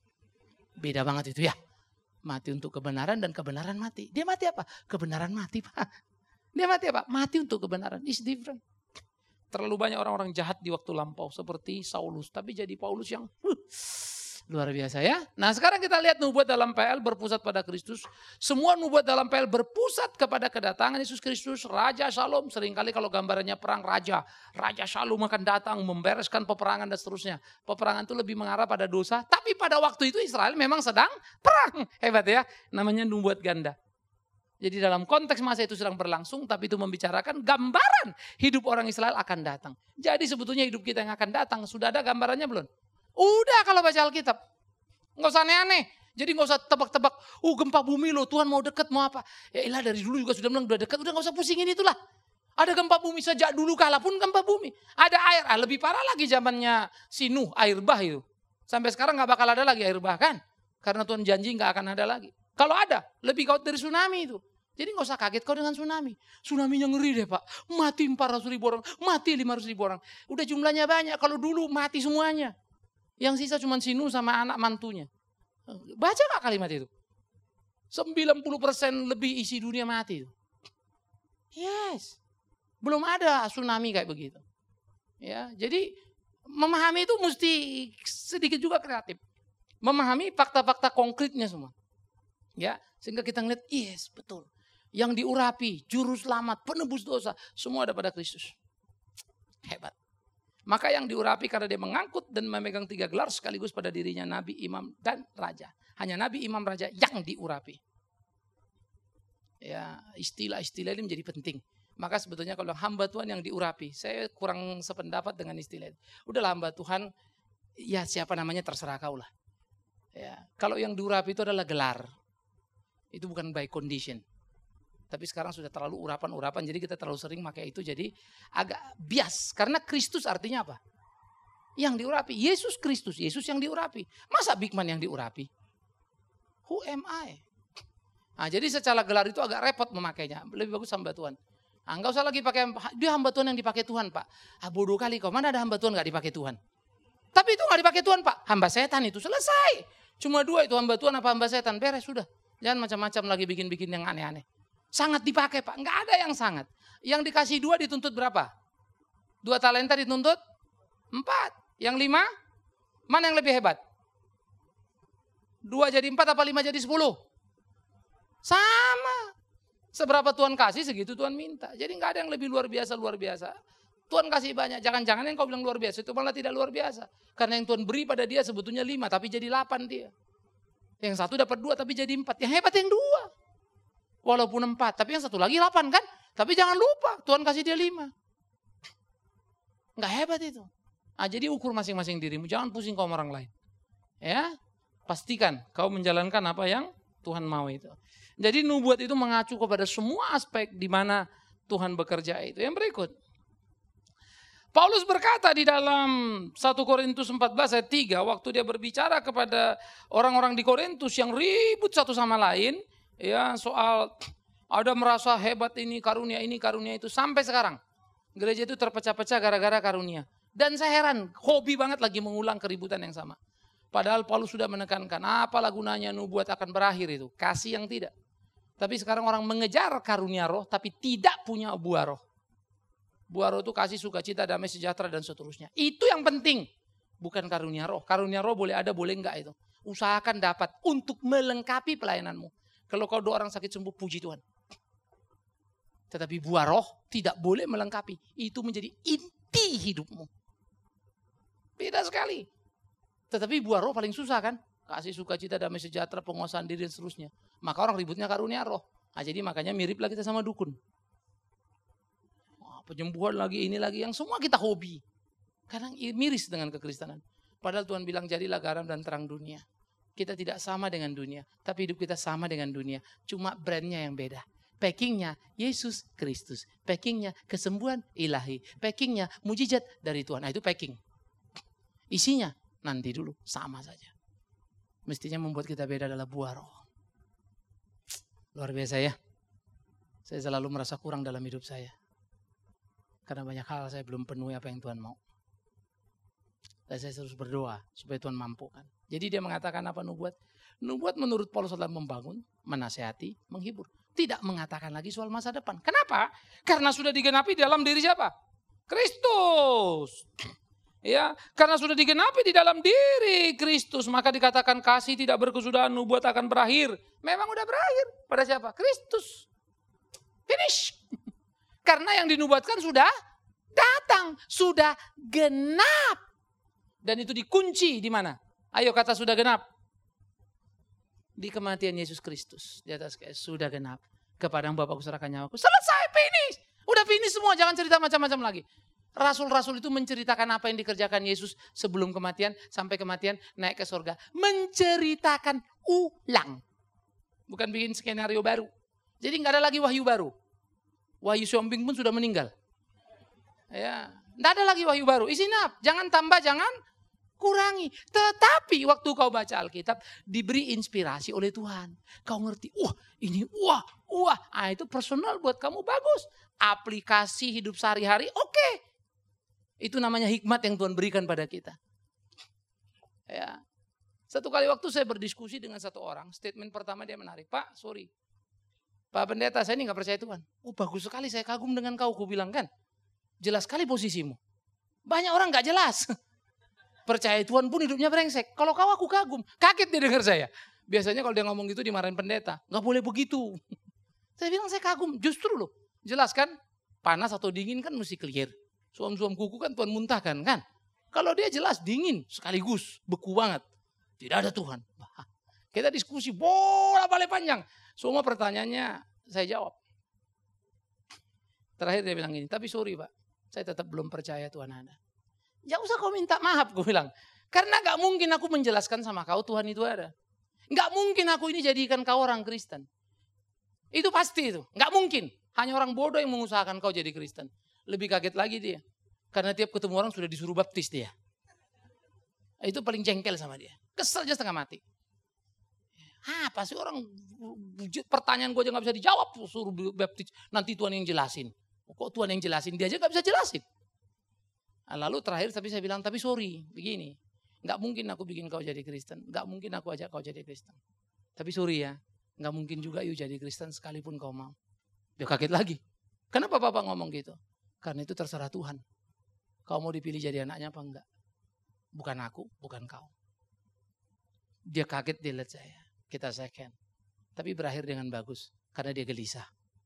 Beda banget itu ya. Mati untuk kebenaran dan kebenaran mati. Dia mati apa? Kebenaran mati, Pak. Dia mati apa? Mati untuk kebenaran. It's different. Terlalu banyak orang-orang jahat di waktu lampau. Seperti Saulus. Tapi jadi Paulus yang uh, luar biasa ya. Nah sekarang kita lihat nubuat dalam P L berpusat pada Kristus. Semua nubuat dalam P L berpusat kepada kedatangan Yesus Kristus. Raja Shalom. Seringkali kalau gambarannya perang raja. Raja Shalom akan datang membereskan peperangan dan seterusnya. Peperangan itu lebih mengarah pada dosa. Tapi pada waktu itu Israel memang sedang perang. Hebat ya. Namanya nubuat ganda. Jadi dalam konteks masa itu sedang berlangsung, tapi itu membicarakan gambaran hidup orang Israel akan datang. Jadi sebetulnya hidup kita yang akan datang, sudah ada gambarannya belum? Udah kalau baca Alkitab. Nggak usah aneh-aneh. Jadi nggak usah tebak-tebak, oh gempa bumi loh, Tuhan mau dekat, mau apa. Ya ilah dari dulu juga sudah bilang udah dekat, udah nggak usah pusingin itulah. Ada gempa bumi sejak dulu kala pun gempa bumi. Ada air, ah, lebih parah lagi zamannya si Nuh, air bah itu. Sampai sekarang nggak bakal ada lagi air bah kan? Karena Tuhan janji nggak akan ada lagi. Kalau ada, lebih kuat dari tsunami itu. Jadi gak usah kaget kau dengan tsunami. Tsunami-nya ngeri deh Pak. Mati empat ratus ribu orang, mati lima ratus ribu orang. Udah jumlahnya banyak, kalau dulu mati semuanya. Yang sisa cuma si Nuh sama anak mantunya. Baca gak kalimat itu? sembilan puluh persen lebih isi dunia mati. Yes. Belum ada tsunami kayak begitu. Ya, jadi memahami itu mesti sedikit juga kreatif. Memahami fakta-fakta konkretnya semua. Ya, sehingga kita ngeliat, yes, betul. Yang diurapi, juru selamat, penebus dosa, semua ada pada Kristus. Hebat. Maka yang diurapi karena dia mengangkut dan memegang tiga gelar sekaligus pada dirinya nabi, imam, dan raja. Hanya nabi, imam, raja yang diurapi. Ya, istilah-istilah ini menjadi penting. Maka sebetulnya kalau hamba Tuhan yang diurapi, saya kurang sependapat dengan istilah itu. Udahlah hamba Tuhan, ya siapa namanya terserah kau lah. Ya, kalau yang diurapi itu adalah gelar. Itu bukan by condition. Tapi sekarang sudah terlalu urapan-urapan, jadi kita terlalu sering pakai itu, jadi agak bias. Karena Kristus artinya apa? Yang diurapi, Yesus Kristus, Yesus yang diurapi. Masa Big Man yang diurapi? Who am I? Nah, jadi secara gelar itu agak repot memakainya. Lebih bagus hamba Tuhan. Nah, enggak usah lagi pakai, dia hamba Tuhan yang dipakai Tuhan Pak. Ah, bodoh kali kau, mana ada hamba Tuhan gak dipakai Tuhan? Tapi itu gak dipakai Tuhan Pak, hamba setan itu selesai. Cuma dua itu, hamba Tuhan apa hamba setan, beres sudah. Jangan macam-macam lagi bikin-bikin yang aneh-aneh. Sangat dipakai Pak, nggak ada yang sangat. Yang dikasih dua dituntut berapa? Dua talenta dituntut empat. Yang lima, mana yang lebih hebat? Dua jadi empat apa lima jadi sepuluh? Sama. Seberapa Tuhan kasih segitu Tuhan minta. Jadi nggak ada yang lebih luar biasa luar biasa. Tuhan kasih banyak, jangan-jangan yang kau bilang luar biasa itu malah tidak luar biasa. Karena yang Tuhan beri pada dia sebetulnya lima, tapi jadi delapan dia. Yang satu dapat dua, tapi jadi empat. Yang hebat yang dua. Walaupun empat, tapi yang satu lagi delapan kan. Tapi jangan lupa, Tuhan kasih dia lima. Nggak hebat itu. Ah, jadi ukur masing-masing dirimu, jangan pusing kaum orang lain. Ya, pastikan kau menjalankan apa yang Tuhan mau itu. Jadi nubuat itu mengacu kepada semua aspek di mana Tuhan bekerja itu. Yang berikut. Paulus berkata di dalam satu Korintus empat belas ayat tiga, waktu dia berbicara kepada orang-orang di Korintus yang ribut satu sama lain, ya, soal ada merasa hebat ini, karunia ini, karunia itu. Sampai sekarang gereja itu terpecah-pecah gara-gara karunia. Dan saya heran, hobi banget lagi mengulang keributan yang sama. Padahal Paulus sudah menekankan, apalah gunanya nubuat akan berakhir itu. Kasih yang tidak. Tapi sekarang orang mengejar karunia roh, tapi tidak punya buah roh. Buah roh itu kasih, sukacita, damai, sejahtera, dan seterusnya. Itu yang penting. Bukan karunia roh. Karunia roh boleh ada, boleh enggak itu. Usahakan dapat untuk melengkapi pelayananmu. Kalau kau doa orang sakit sembuh, puji Tuhan. Tetapi buah roh tidak boleh melengkapi. Itu menjadi inti hidupmu. Beda sekali. Tetapi buah roh paling susah kan? Kasih, sukacita, damai, sejahtera, penguasaan diri, dan seterusnya. Maka orang ributnya karunia roh. Nah, jadi makanya miriplah kita sama dukun. Penyembuhan lagi, ini lagi, yang semua kita hobi. Kadang miris dengan kekristenan. Padahal Tuhan bilang jadilah garam dan terang dunia. Kita tidak sama dengan dunia, tapi hidup kita sama dengan dunia. Cuma brandnya yang beda. Packingnya Yesus Kristus. Packingnya kesembuhan ilahi. Packingnya mujizat dari Tuhan. Nah, itu packing. Isinya nanti dulu sama saja. Mestinya membuat kita beda adalah buah roh. Luar biasa ya. Saya selalu merasa kurang dalam hidup saya. Karena banyak hal saya belum penuhi apa yang Tuhan mau. Dan saya terus berdoa supaya Tuhan mampukan. Jadi dia mengatakan apa nubuat? Nubuat menurut Paulus adalah membangun, menasihati, menghibur. Tidak mengatakan lagi soal masa depan. Kenapa? Karena sudah digenapi dalam diri siapa? Kristus. Ya, karena sudah digenapi di dalam diri Kristus, maka dikatakan kasih tidak berkesudahan, nubuat akan berakhir. Memang udah berakhir. Pada siapa? Kristus. Finish. Karena yang dinubuatkan sudah datang, sudah genap. Dan itu dikunci di mana? Ayo kata sudah genap. Di kematian Yesus Kristus. Di atas kayak sudah genap. Kepadamu Bapa kuserahkan nyawaku. Selesai, finish. Udah finish semua, jangan cerita macam-macam lagi. Rasul-rasul itu menceritakan apa yang dikerjakan Yesus sebelum kematian, sampai kematian, naik ke surga. Menceritakan ulang. Bukan bikin skenario baru. Jadi nggak ada lagi wahyu baru. Wahyu Siombing pun sudah meninggal. Ya, tidak ada lagi wahyu baru. Isi nap, jangan tambah, jangan kurangi. Tetapi waktu kau baca Alkitab, diberi inspirasi oleh Tuhan. Kau ngerti, wah ini wah, wah. Ah, itu personal buat kamu bagus. Aplikasi hidup sehari-hari, oke. Okay. Itu namanya hikmat yang Tuhan berikan pada kita. Ya, satu kali waktu saya berdiskusi dengan satu orang. Statement pertama dia menarik, Pak, sorry. Pak Pendeta, saya ini gak percaya Tuhan. Oh bagus sekali, saya kagum dengan kau. Aku bilang kan, jelas sekali posisimu. Banyak orang gak jelas. Percaya Tuhan pun hidupnya brengsek. Kalau kau aku kagum. Kaget dia dengar saya. Biasanya kalau dia ngomong gitu dimarahin pendeta. Gak boleh begitu. Saya bilang saya kagum. Justru loh. Jelas kan, panas atau dingin kan mesti clear. Suam-suam kuku kan Tuhan muntahkan kan. Kalau dia jelas dingin sekaligus. Beku banget. Tidak ada Tuhan. Kita diskusi bola balik panjang. Semua pertanyaannya saya jawab. Terakhir dia bilang gini, tapi sorry Pak, saya tetap belum percaya Tuhan ada. Ya usah kau minta maaf, gue bilang. Karena gak mungkin aku menjelaskan sama kau Tuhan itu ada. Gak mungkin aku ini jadikan kau orang Kristen. Itu pasti itu, gak mungkin. Hanya orang bodoh yang mengusahakan kau jadi Kristen. Lebih kaget lagi dia. Karena tiap ketemu orang sudah disuruh baptis dia. Itu paling jengkel sama dia. Kesel aja setengah mati. Ah, pasti orang pertanyaan gue aja gak bisa dijawab, suruh baptis. Nanti Tuhan yang jelasin. Kok Tuhan yang jelasin, dia aja gak bisa jelasin. Nah, lalu terakhir tapi saya bilang, tapi sorry, begini. Gak mungkin aku bikin kau jadi Kristen. Gak mungkin aku ajak kau jadi Kristen. Tapi sorry ya, gak mungkin juga you jadi Kristen sekalipun kau mau. Dia kaget lagi. Kenapa Bapak ngomong gitu? Karena itu terserah Tuhan. Kau mau dipilih jadi anaknya apa enggak? Bukan aku, bukan kau. Dia kaget, dia lihat saya. Kita second. Tapi berakhir dengan bagus. Karena dia gelisah.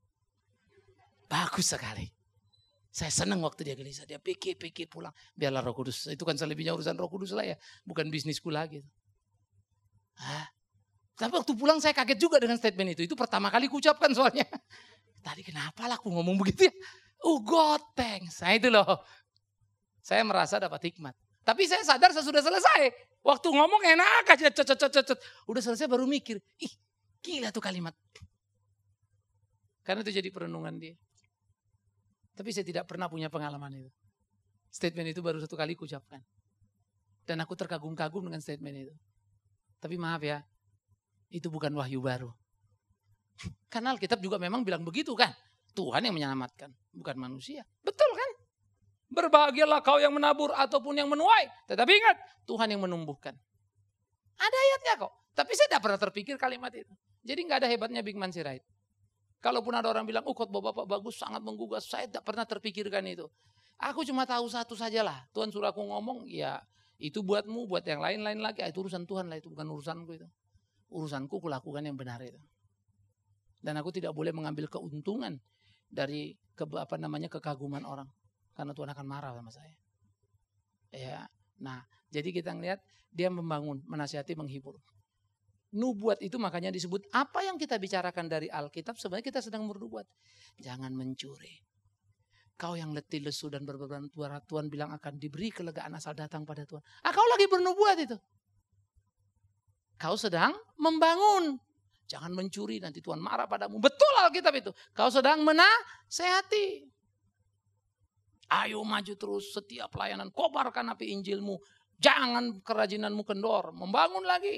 Bagus sekali. Saya senang waktu dia gelisah. Dia pikir-pikir pulang. Biarlah Roh Kudus. Itu kan selebihnya urusan Roh Kudus lah ya. Bukan bisnisku lagi. Hah? Tapi waktu pulang saya kaget juga dengan statement itu. Itu pertama kali ku ucapkan soalnya. Tadi kenapa lah aku ngomong begitu ya? Oh God thanks. Nah itu loh. Saya merasa dapat hikmat. Tapi saya sadar saya sudah selesai. Waktu ngomong enak aja. Cet, cet, cet, cet. Udah selesai baru mikir. Ih, gila tuh kalimat. Karena itu jadi perenungan dia. Tapi saya tidak pernah punya pengalaman itu. Statement itu baru satu kali kuucapkan. Dan aku terkagum-kagum dengan statement itu. Tapi maaf ya, itu bukan wahyu baru. Karena Alkitab juga memang bilang begitu kan. Tuhan yang menyelamatkan, bukan manusia. Betul kan? Berbahagialah kau yang menabur ataupun yang menuai. Tetapi ingat, Tuhan yang menumbuhkan. Ada ayatnya kok. Tapi saya tidak pernah terpikir kalimat itu. Jadi nggak ada hebatnya Bikman Sirait. Kalaupun ada orang bilang, oh khotbah Bapak bagus, sangat menggugah. Saya tidak pernah terpikirkan itu. Aku cuma tahu satu sajalah. Tuhan suruh aku ngomong, ya itu buatmu, buat yang lain-lain lagi. Itu urusan Tuhan lah, itu bukan urusanku itu. Urusanku kulakukan yang benar itu. Dan aku tidak boleh mengambil keuntungan dari ke, apa namanya kekaguman orang, karena Tuhan akan marah sama saya. Ya, nah jadi kita ngelihat dia membangun, menasihati, menghibur. Nubuat itu makanya disebut apa yang kita bicarakan dari Alkitab sebenarnya kita sedang bernubuat. Jangan mencuri. Kau yang letih lesu dan berbeban Tuhan, Tuhan bilang akan diberi kelegaan asal datang pada Tuhan. Ah, kau lagi bernubuat itu. Kau sedang membangun. Jangan mencuri, nanti Tuhan marah padamu. Betul Alkitab itu. Kau sedang menasehati. Ayo maju terus, setiap pelayanan. Kobarkan api Injilmu. Jangan kerajinanmu kendor. Membangun lagi.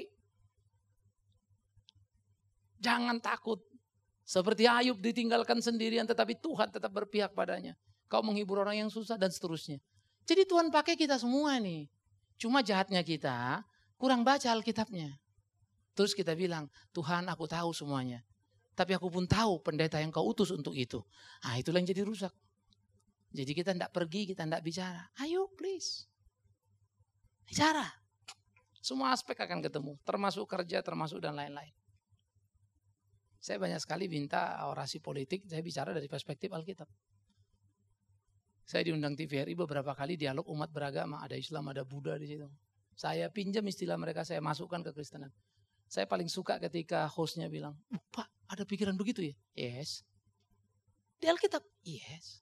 Jangan takut. Seperti Ayub ditinggalkan sendirian, tetapi Tuhan tetap berpihak padanya. Kau menghibur orang yang susah dan seterusnya. Jadi Tuhan pakai kita semua nih. Cuma jahatnya kita kurang baca Alkitabnya. Terus kita bilang, Tuhan aku tahu semuanya. Tapi aku pun tahu pendeta yang kau utus untuk itu. Ah, itulah yang jadi rusak. Jadi kita tidak pergi, kita tidak bicara. Ayo please. Bicara. Semua aspek akan ketemu. Termasuk kerja, termasuk dan lain-lain. Saya banyak sekali minta orasi politik, saya bicara dari perspektif Alkitab. Saya diundang T V R I beberapa kali dialog umat beragama. Ada Islam, ada Buddha di situ. Saya pinjam istilah mereka, saya masukkan ke Kristenan. Saya paling suka ketika hostnya bilang, oh, Pak ada pikiran begitu ya? Yes. Di Alkitab? Yes.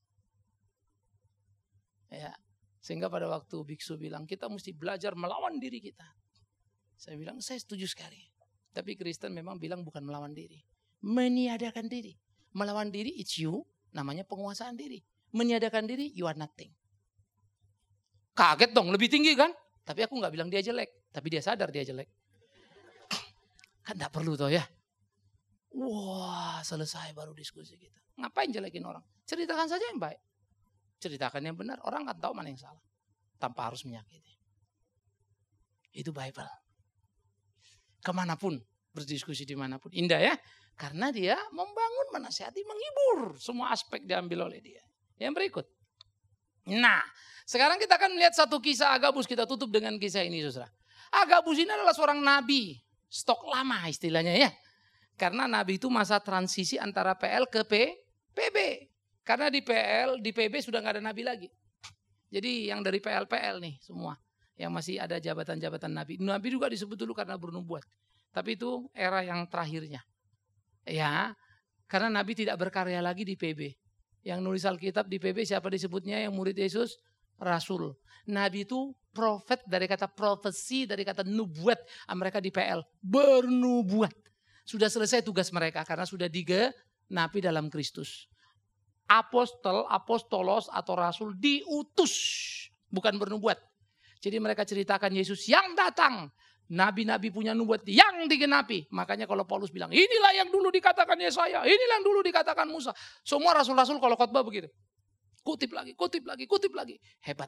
Ya, sehingga pada waktu biksu bilang, kita mesti belajar melawan diri kita. Saya bilang, saya setuju sekali. Tapi Kristen memang bilang bukan melawan diri. Meniadakan diri. Melawan diri, it's you. Namanya penguasaan diri. Meniadakan diri, you are nothing. Kaget dong, lebih tinggi kan? Tapi aku gak bilang dia jelek. Tapi dia sadar dia jelek. Kan gak perlu toh ya. Wah, selesai baru diskusi kita. Ngapain jelekin orang? Ceritakan saja yang baik. Ceritakan yang benar. Orang kan tahu mana yang salah. Tanpa harus menyakiti. Itu Bible. Kemanapun. Berdiskusi dimanapun. Indah ya. Karena dia membangun, menasihati, menghibur. Semua aspek diambil oleh dia. Yang berikut. Nah, sekarang kita akan melihat satu kisah Agabus. Kita tutup dengan kisah ini, saudara. Agabus ini adalah seorang nabi. Stok lama istilahnya ya. Karena nabi itu masa transisi antara P L ke P, PB. Karena di P L, di P B sudah nggak ada nabi lagi. Jadi yang dari P L, P L nih semua. Yang masih ada jabatan-jabatan nabi. Nabi juga disebut dulu karena bernubuat. Tapi itu era yang terakhirnya. Ya, karena nabi tidak berkarya lagi di P B. Yang nulis Alkitab di P B siapa disebutnya yang murid Yesus? Rasul. Nabi itu profet dari kata profesi, dari kata nubuat. Mereka di P L bernubuat. Sudah selesai tugas mereka karena sudah digenapi dalam Kristus. Apostol, apostolos atau rasul diutus. Bukan bernubuat. Jadi mereka ceritakan Yesus yang datang. Nabi-nabi punya nubuat yang digenapi. Makanya kalau Paulus bilang inilah yang dulu dikatakan Yesaya. Inilah yang dulu dikatakan Musa. Semua rasul-rasul kalau khotbah begitu. Kutip lagi, kutip lagi, kutip lagi. Hebat.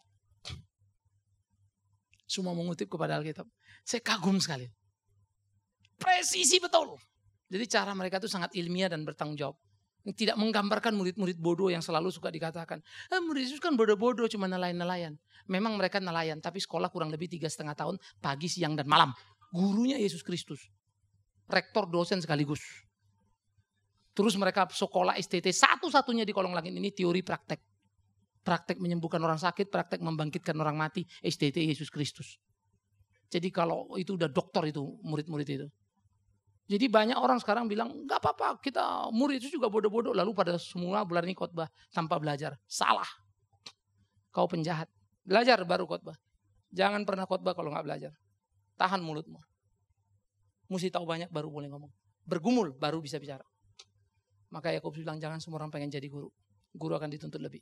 Semua mengutip kepada Alkitab. Saya kagum sekali. Presisi betul. Jadi cara mereka itu sangat ilmiah dan bertanggung jawab. Tidak menggambarkan murid-murid bodoh yang selalu suka dikatakan. Eh, murid Yesus kan bodoh-bodoh cuma nelayan-nelayan. Memang mereka nelayan tapi sekolah kurang lebih tiga setengah tahun. Pagi, siang, dan malam. Gurunya Yesus Kristus. Rektor, dosen sekaligus. Terus mereka sekolah S T T satu-satunya di kolong langit ini teori praktek. Praktek menyembuhkan orang sakit, praktek membangkitkan orang mati, S T T Yesus Kristus. Jadi kalau itu udah doktor itu murid-murid itu. Jadi banyak orang sekarang bilang, gak apa-apa kita murid itu juga bodoh-bodoh. Lalu pada semua bulan ini khotbah tanpa belajar. Salah. Kau penjahat. Belajar baru khotbah. Jangan pernah khotbah kalau nggak belajar. Tahan mulutmu. Mesti tahu banyak baru boleh ngomong. Bergumul baru bisa bicara. Maka Yakobus bilang jangan semua orang pengen jadi guru. Guru akan dituntut lebih.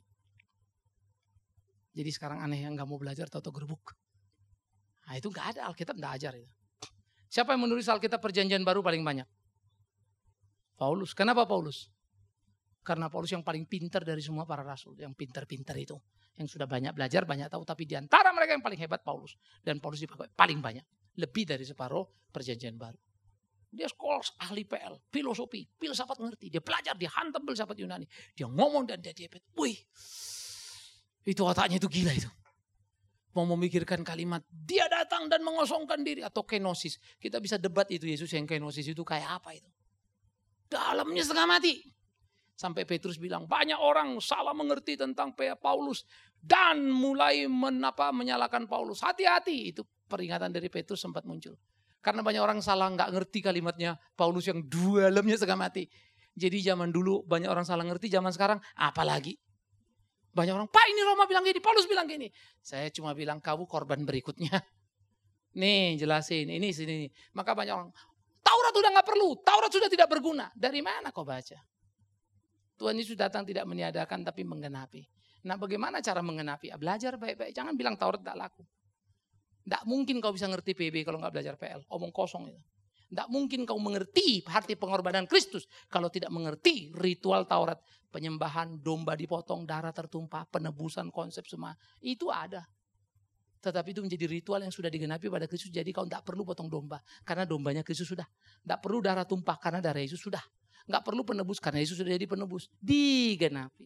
Jadi sekarang aneh yang nggak mau belajar tahu-tahu gerbuk. Nah itu nggak ada, Alkitab nggak ajar itu. Siapa yang menulis Alkitab Perjanjian Baru paling banyak? Paulus. Kenapa Paulus? Karena Paulus yang paling pintar dari semua para rasul. Yang pintar-pintar itu. Yang sudah banyak belajar, banyak tahu. Tapi di antara mereka yang paling hebat Paulus. Dan Paulus dipakai paling banyak. Lebih dari separuh Perjanjian Baru. Dia scholars, ahli P L, filosofi, filsafat ngerti. Dia belajar, dia hantam filsafat Yunani. Dia ngomong dan dia diabet. Wih, itu otaknya itu gila itu. Mau memikirkan kalimat, dia datang dan mengosongkan diri. Atau kenosis. Kita bisa debat itu, Yesus yang kenosis itu kayak apa itu. Dalamnya setengah mati. Sampai Petrus bilang, banyak orang salah mengerti tentang Paulus. Dan mulai menapa menyalahkan Paulus. Hati-hati, itu peringatan dari Petrus sempat muncul. Karena banyak orang salah nggak ngerti kalimatnya Paulus yang dalamnya setengah mati. Jadi zaman dulu banyak orang salah ngerti, zaman sekarang apalagi. Banyak orang, Pak ini Roma bilang gini, Paulus bilang gini. Saya cuma bilang kamu korban berikutnya. Nih jelasin, ini sini. Maka banyak orang, Taurat sudah nggak perlu, Taurat sudah tidak berguna. Dari mana kau baca? Tuhan Yesus datang tidak meniadakan tapi menggenapi. Nah bagaimana cara menggenapi? Ya, belajar baik-baik, jangan bilang Taurat tidak laku. Tidak mungkin kau bisa ngerti P B kalau nggak belajar P L, omong kosong itu. Tidak mungkin kau mengerti arti pengorbanan Kristus kalau tidak mengerti ritual Taurat. Penyembahan, domba dipotong, darah tertumpah, penebusan, konsep semua. Itu ada. Tetapi itu menjadi ritual yang sudah digenapi pada Kristus. Jadi kau tidak perlu potong domba. Karena dombanya Kristus sudah. Tidak perlu darah tumpah karena darah Yesus sudah. Tidak perlu penebus karena Yesus sudah jadi penebus. Digenapi.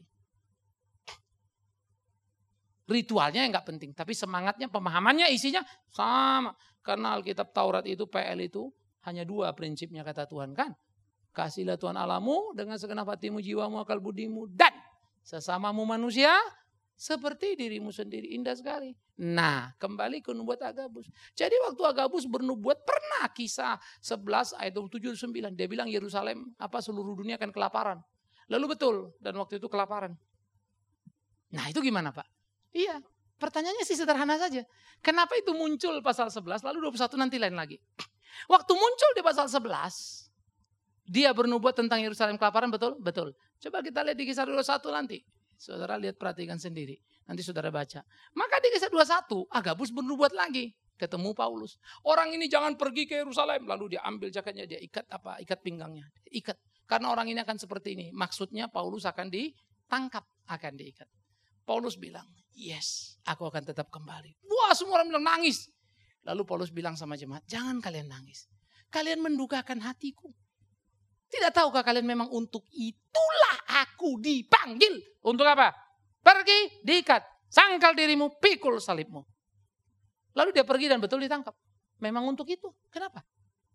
Ritualnya yang nggak penting. Tapi semangatnya, pemahamannya, isinya sama. Karena Alkitab Taurat itu, P L itu hanya dua prinsipnya kata Tuhan kan. Kasihlah Tuhan Allahmu dengan segenap hatimu, jiwamu, akal budimu. Dan sesamamu manusia seperti dirimu sendiri. Indah sekali. Nah kembali ke nubuat Agabus. Jadi waktu Agabus bernubuat pernah kisah sebelas ayat dua puluh tujuh sembilan. Dia bilang Yerusalem apa seluruh dunia akan kelaparan. Lalu betul. Dan waktu itu kelaparan. Nah itu gimana Pak? Iya. Pertanyaannya sih sederhana saja. Kenapa itu muncul pasal sebelas lalu dua puluh satu nanti lain lagi. Waktu muncul di pasal sebelas. Dia bernubuat tentang Yerusalem kelaparan, betul? Betul. Coba kita lihat di kisah dua puluh satu nanti. Saudara lihat perhatikan sendiri. Nanti saudara baca. Maka di kisah dua puluh satu Agabus bernubuat lagi. Ketemu Paulus. Orang ini jangan pergi ke Yerusalem. Lalu dia ambil jaketnya, dia ikat apa? Ikat pinggangnya. Ikat. Karena orang ini akan seperti ini. Maksudnya Paulus akan ditangkap. Akan diikat. Paulus bilang, yes, aku akan tetap kembali. Wah, semua orang bilang nangis. Lalu Paulus bilang sama jemaat, jangan kalian nangis. Kalian mendukakan hatiku. Tidak tahukah kalian memang untuk itulah aku dipanggil. Untuk apa? Pergi, diikat. Sangkal dirimu, pikul salibmu. Lalu dia pergi dan betul ditangkap. Memang untuk itu. Kenapa?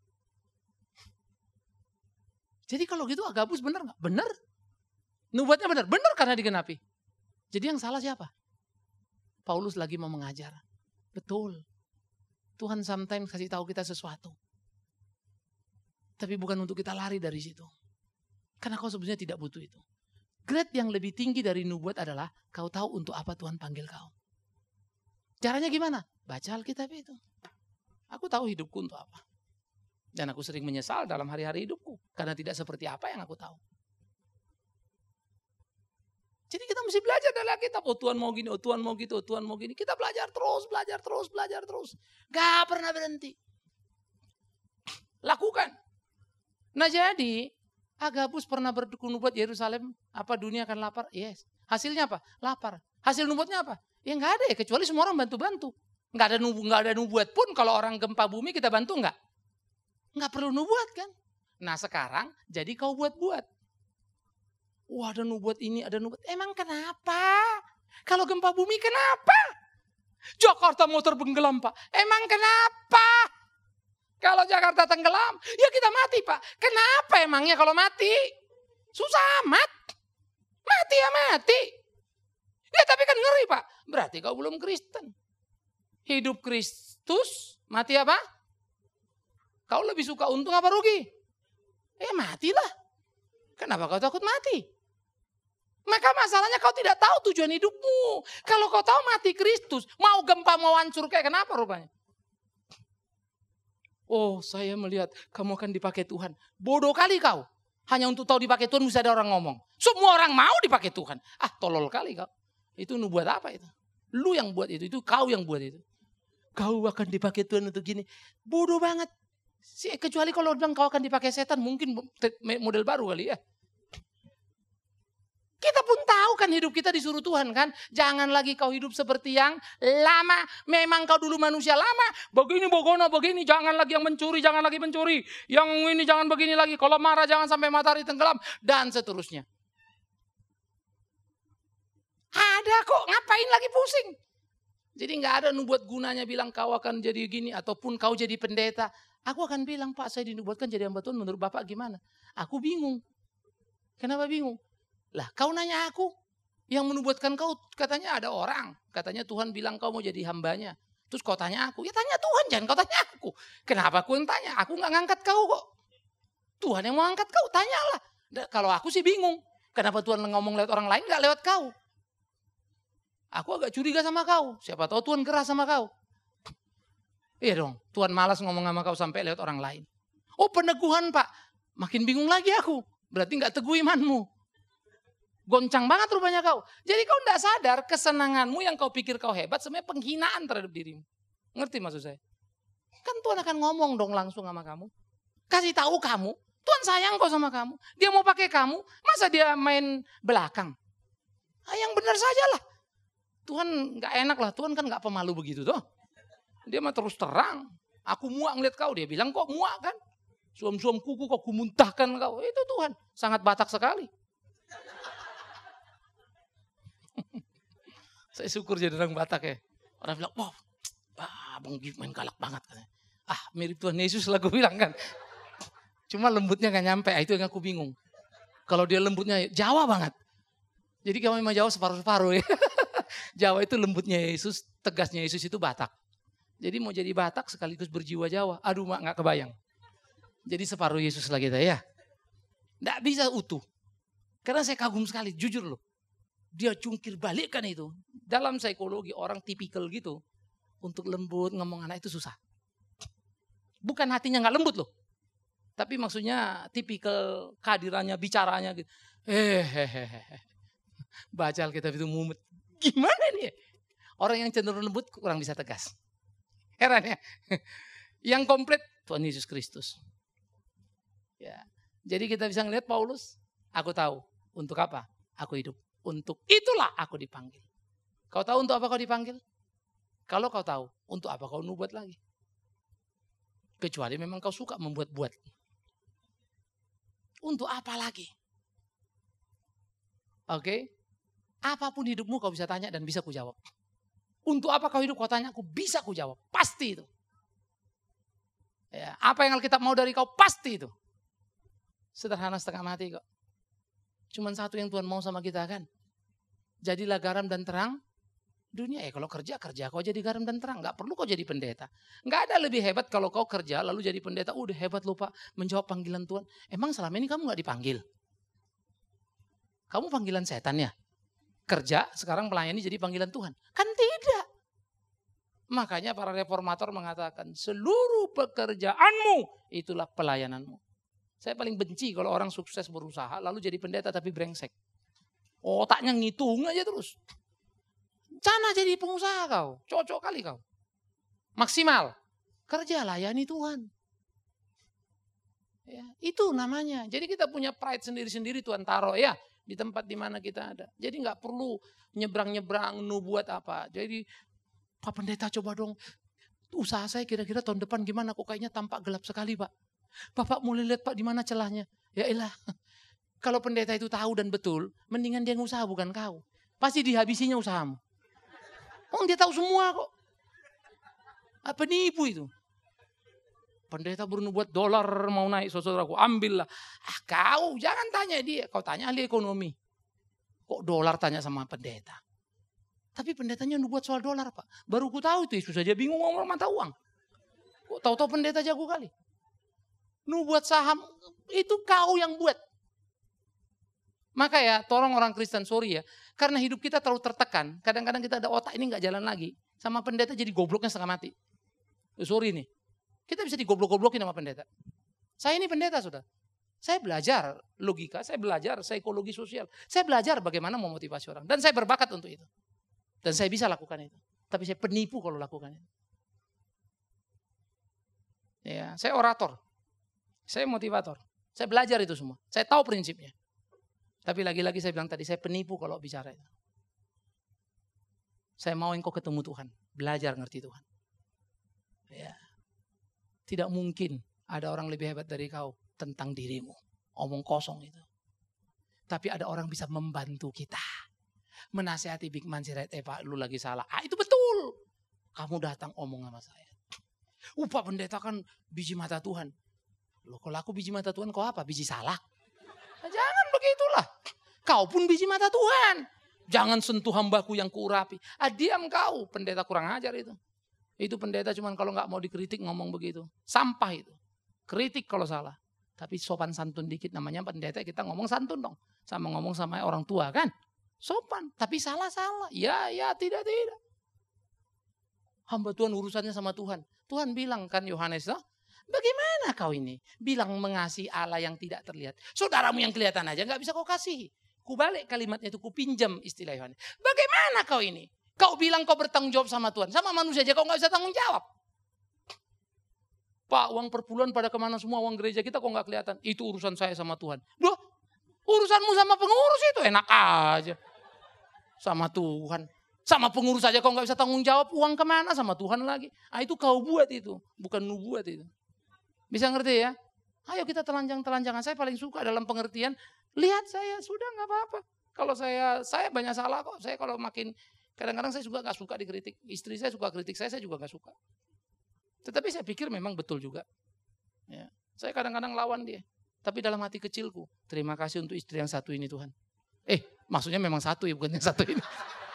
Jadi kalau gitu Agabus benar nggak? Benar. Nubuatnya benar. Benar karena digenapi. Jadi yang salah siapa? Paulus lagi mau mengajar. Betul. Tuhan sometimes kasih tahu kita sesuatu. Tapi bukan untuk kita lari dari situ. Karena kau sebenarnya tidak butuh itu. Grade yang lebih tinggi dari nubuat adalah kau tahu untuk apa Tuhan panggil kau. Caranya gimana? Baca Alkitab itu. Aku tahu hidupku untuk apa. Dan aku sering menyesal dalam hari-hari hidupku. Karena tidak seperti apa yang aku tahu. Jadi kita mesti belajar dari Alkitab. Oh Tuhan mau gini, oh Tuhan mau gitu, oh Tuhan mau gini. Kita belajar terus, belajar terus, belajar terus. Gak pernah berhenti. Lakukan. Nah jadi Agabus pernah bernubuat Yerusalem apa dunia akan lapar? Yes. Hasilnya apa? Lapar. Hasil nubuatnya apa? Ya nggak ada ya kecuali semua orang bantu-bantu. Nggak ada nubu, nggak ada nubuat pun kalau orang gempa bumi kita bantu nggak? Nggak perlu nubuat kan? Nah sekarang jadi kau buat-buat. Wah ada nubuat ini, ada nubuat. Emang kenapa? Kalau gempa bumi kenapa? Jakarta mau terbenggelam Pak. Emang kenapa? Kalau Jakarta tenggelam, ya kita mati Pak. Kenapa emangnya kalau mati? Susah amat. Mati ya mati. Ya tapi kan ngeri Pak. Berarti kau belum Kristen. Hidup Kristus, mati apa? Kau lebih suka untung apa rugi? Ya matilah. Kenapa kau takut mati? Maka masalahnya kau tidak tahu tujuan hidupmu. Kalau kau tahu mati Kristus, mau gempa, mau hancur kayak kenapa rupanya? Oh, saya melihat kamu akan dipakai Tuhan. Bodoh kali kau. Hanya untuk tahu dipakai Tuhan bisa ada orang ngomong. Semua orang mau dipakai Tuhan. Ah, tolol kali kau. Itu nu buat apa itu? Lu yang buat itu, itu kau yang buat itu. Kau akan dipakai Tuhan untuk gini. Bodoh banget. Kecuali kalau bilang kau akan dipakai setan, mungkin model baru kali ya. Kita pun tahu kan hidup kita disuruh Tuhan kan. Jangan lagi kau hidup seperti yang lama. Memang kau dulu manusia lama. Begini, bogono, begini. Jangan lagi yang mencuri, jangan lagi mencuri. Yang ini jangan begini lagi. Kalau marah jangan sampai matahari tenggelam. Dan seterusnya. Ada kok, ngapain lagi pusing. Jadi gak ada nubuat gunanya bilang kau akan jadi gini. Ataupun kau jadi pendeta. Aku akan bilang, Pak saya dinubuatkan jadi hamba Tuhan. Menurut Bapak gimana? Aku bingung. Kenapa bingung? Lah kau nanya aku, yang menubuatkan kau katanya ada orang. Katanya Tuhan bilang kau mau jadi hambanya. Terus kau tanya aku, ya tanya Tuhan jangan kau tanya aku. Kenapa aku yang tanya? Aku gak ngangkat kau kok. Tuhan yang mau angkat kau, tanyalah. Dan kalau aku sih bingung. Kenapa Tuhan ngomong lewat orang lain gak lewat kau? Aku agak curiga sama kau. Siapa tahu Tuhan keras sama kau. Iya dong, Tuhan malas ngomong sama kau sampai lewat orang lain. Oh peneguhan Pak, makin bingung lagi aku. Berarti gak teguh imanmu. Goncang banget rupanya kau. Jadi kau tidak sadar kesenanganmu yang kau pikir kau hebat sebenarnya penghinaan terhadap dirimu. Ngerti maksud saya? Kan Tuhan akan ngomong dong langsung sama kamu. Kasih tahu kamu, Tuhan sayang kok sama kamu. Dia mau pakai kamu, masa dia main belakang? Ah, yang benar sajalah. Tuhan nggak enak lah, Tuhan kan nggak pemalu begitu toh. Dia mah terus terang. Aku muak ngeliat kau, dia bilang kok muak kan? Suam-suam kuku kok kumuntahkan kau. Itu Tuhan, sangat Batak sekali. Saya syukur jadi orang Batak ya. Orang bilang, wow, Bang Gif main galak banget. Ah mirip Tuhan Yesus lah gue bilang kan. Cuma lembutnya gak nyampe, itu yang aku bingung. Kalau dia lembutnya Jawa banget. Jadi kami memang Jawa separuh-separuh ya. Jawa itu lembutnya Yesus, tegasnya Yesus itu Batak. Jadi mau jadi Batak sekaligus berjiwa Jawa. Aduh mak gak kebayang. Jadi separuh Yesus lah kita ya. Gak bisa utuh. Karena saya kagum sekali, jujur loh. Dia jungkir balikkan itu. Dalam psikologi orang tipikal gitu. Untuk lembut ngomong anak itu susah. Bukan hatinya gak lembut loh. Tapi maksudnya tipikal kehadirannya, bicaranya gitu. Hehehe. Baca Alkitab itu mumet. Gimana nih? Orang yang cenderung lembut kurang bisa tegas. Heran ya. Yang komplit Tuhan Yesus Kristus. Ya. Jadi kita bisa ngelihat Paulus. Aku tahu untuk apa aku hidup. Untuk itulah aku dipanggil. Kau tahu untuk apa kau dipanggil? Kalau kau tahu, untuk apa kau nubuat lagi? Kecuali memang kau suka membuat-buat. Untuk apa lagi? Oke? Okay? Apapun hidupmu kau bisa tanya dan bisa kujawab. Untuk apa kau hidup kau tanya, aku bisa kujawab. Pasti itu. Ya, apa yang Alkitab mau dari kau, pasti itu. Sederhana setengah mati kok. Cuman satu yang Tuhan mau sama kita kan. Jadilah garam dan terang dunia. Eh kalau kerja, kerja kau jadi garam dan terang. Gak perlu kau jadi pendeta. Gak ada lebih hebat kalau kau kerja lalu jadi pendeta. Udah hebat lupa menjawab panggilan Tuhan. Emang selama ini kamu gak dipanggil? Kamu panggilan setan ya? Kerja sekarang melayani jadi panggilan Tuhan. Kan tidak. Makanya para reformator mengatakan seluruh pekerjaanmu itulah pelayananmu. Saya paling benci kalau orang sukses berusaha lalu jadi pendeta tapi brengsek. Otaknya ngitung aja terus. Cana jadi pengusaha kau. Cocok kali kau. Maksimal. Kerja layani Tuhan. Ya, itu namanya. Jadi kita punya pride sendiri-sendiri Tuhan taruh ya. Di tempat di mana kita ada. Jadi gak perlu nyebrang-nyebrang nubuat apa. Jadi Pak Pendeta coba dong. Usaha saya kira-kira tahun depan gimana. Kok kayaknya tampak gelap sekali Pak. Bapak mulai lihat Pak di mana celahnya. Ya elah. Kalau pendeta itu tahu dan betul, mendingan dia ngusaha bukan kau. Pasti dihabisinya usahamu. Oh dia tahu semua kok. Apa nipu itu? Pendeta bernubuat dolar mau naik saudaraku, ambillah. Ah kau jangan tanya dia, kau tanya ahli ekonomi. Kok dolar tanya sama pendeta? Tapi pendetanya nubuat soal dolar Pak. Baru ku tahu itu, Yesus saja bingung ngomong mata uang. Kok tahu-tahu pendeta jago kali. Nubuat saham itu kau yang buat. Maka ya tolong orang Kristen, sorry ya. Karena hidup kita terlalu tertekan. Kadang-kadang kita ada otak ini gak jalan lagi. Sama pendeta jadi gobloknya setengah mati. Sorry nih. Kita bisa digoblok-goblokin sama pendeta. Saya ini pendeta sudah. Saya belajar logika, saya belajar psikologi sosial. Saya belajar bagaimana memotivasi orang. Dan saya berbakat untuk itu. Dan saya bisa lakukan itu. Tapi saya penipu kalau lakukan itu. Ya, saya orator. Saya motivator. Saya belajar itu semua. Saya tahu prinsipnya. Tapi lagi-lagi saya bilang tadi, saya penipu kalau bicara itu. Saya mau engkau ketemu Tuhan. Belajar ngerti Tuhan. Ya. Tidak mungkin ada orang lebih hebat dari kau tentang dirimu. Omong kosong itu. Tapi ada orang bisa membantu kita. Menasihati Big Man Sirait, eh Pak lu lagi salah. Ah itu betul. Kamu datang omong sama saya. Uh Pak pendeta kan biji mata Tuhan. Loh kalau aku biji mata Tuhan kau apa? Biji salak? Nah, jangan begitulah. Kau pun biji mata Tuhan. Jangan sentuh hambaku yang kuurapi. Ah diam kau. Pendeta kurang ajar itu. Itu pendeta cuman kalau gak mau dikritik ngomong begitu. Sampah itu. Kritik kalau salah. Tapi sopan santun dikit namanya pendeta kita ngomong santun dong. Sama ngomong sama orang tua kan. Sopan. Tapi salah-salah. Ya, ya, tidak-tidak. Hamba Tuhan urusannya sama Tuhan. Tuhan bilang kan Yohanes. Oh, bagaimana kau ini? Bilang mengasihi Allah yang tidak terlihat. Saudaramu yang kelihatan aja gak bisa kau kasihi. Kubalik kalimatnya itu kupinjam istilah Yohanes. Bagaimana kau ini? Kau bilang kau bertanggung jawab sama Tuhan. Sama manusia aja kau gak bisa tanggung jawab. Pak, uang perpuluhan pada kemana semua, uang gereja kita kok gak kelihatan. Itu urusan saya sama Tuhan. Loh, urusanmu sama pengurus itu enak aja. Sama Tuhan. Sama pengurus aja kok gak bisa tanggung jawab, uang kemana sama Tuhan lagi. Ah itu kau buat itu, bukan nu buat itu. Bisa ngerti ya? Ayo kita telanjang-telanjangan. Saya paling suka dalam pengertian, lihat saya, sudah gak apa-apa. Kalau saya, saya banyak salah kok. Saya kalau makin, kadang-kadang saya juga gak suka dikritik. Istri saya suka kritik saya, saya juga gak suka. Tetapi saya pikir memang betul juga. Ya. Saya kadang-kadang lawan dia. Tapi dalam hati kecilku, terima kasih untuk istri yang satu ini Tuhan. Eh, maksudnya memang satu ya, bukan yang satu ini.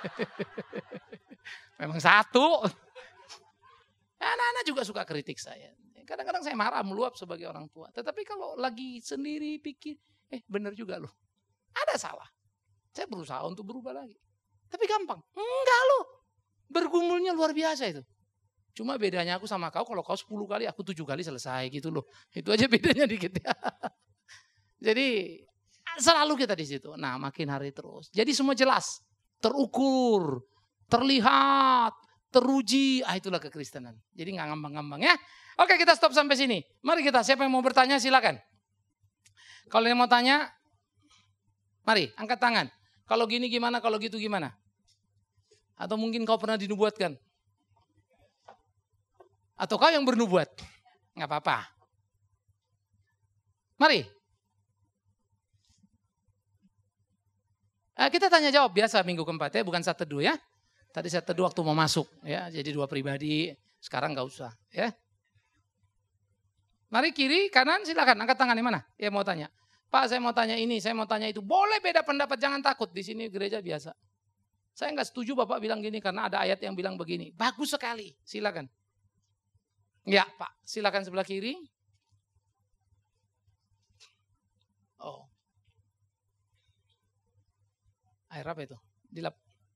Memang satu. Anak-anak juga suka kritik saya. Kadang-kadang saya marah meluap sebagai orang tua. Tetapi kalau lagi sendiri pikir, eh benar juga loh. Ada salah. Saya berusaha untuk berubah lagi. Tapi gampang. Enggak loh. Bergumulnya luar biasa itu. Cuma bedanya aku sama kau, kalau kau sepuluh kali, aku tujuh kali selesai gitu loh. Itu aja bedanya dikit ya. Jadi selalu kita di situ. Nah makin hari terus. Jadi semua jelas. Terukur. Terlihat. Teruji. Ah itulah kekristenan. Jadi gak ngambang-ngambang ya. Oke kita stop sampai sini. Mari kita, siapa yang mau bertanya silakan. Kalau yang mau tanya, mari angkat tangan. Kalau gini gimana, kalau gitu gimana? Atau mungkin kau pernah dinubuatkan? Atau kau yang bernubuat? Gak apa-apa. Mari. Eh, kita tanya jawab biasa minggu keempat ya, bukan satu teduh ya. Tadi saya teduh waktu mau masuk ya, jadi dua pribadi. Sekarang gak usah ya. Mari kiri, kanan silakan. Angkat tangan di mana? Ya mau tanya. Pak saya mau tanya ini, saya mau tanya itu. Boleh beda pendapat, jangan takut. Di sini gereja biasa. Saya gak setuju Bapak bilang gini karena ada ayat yang bilang begini. Bagus sekali, silakan. Ya Pak, silakan sebelah kiri. Oh. Air apa itu? Dilap.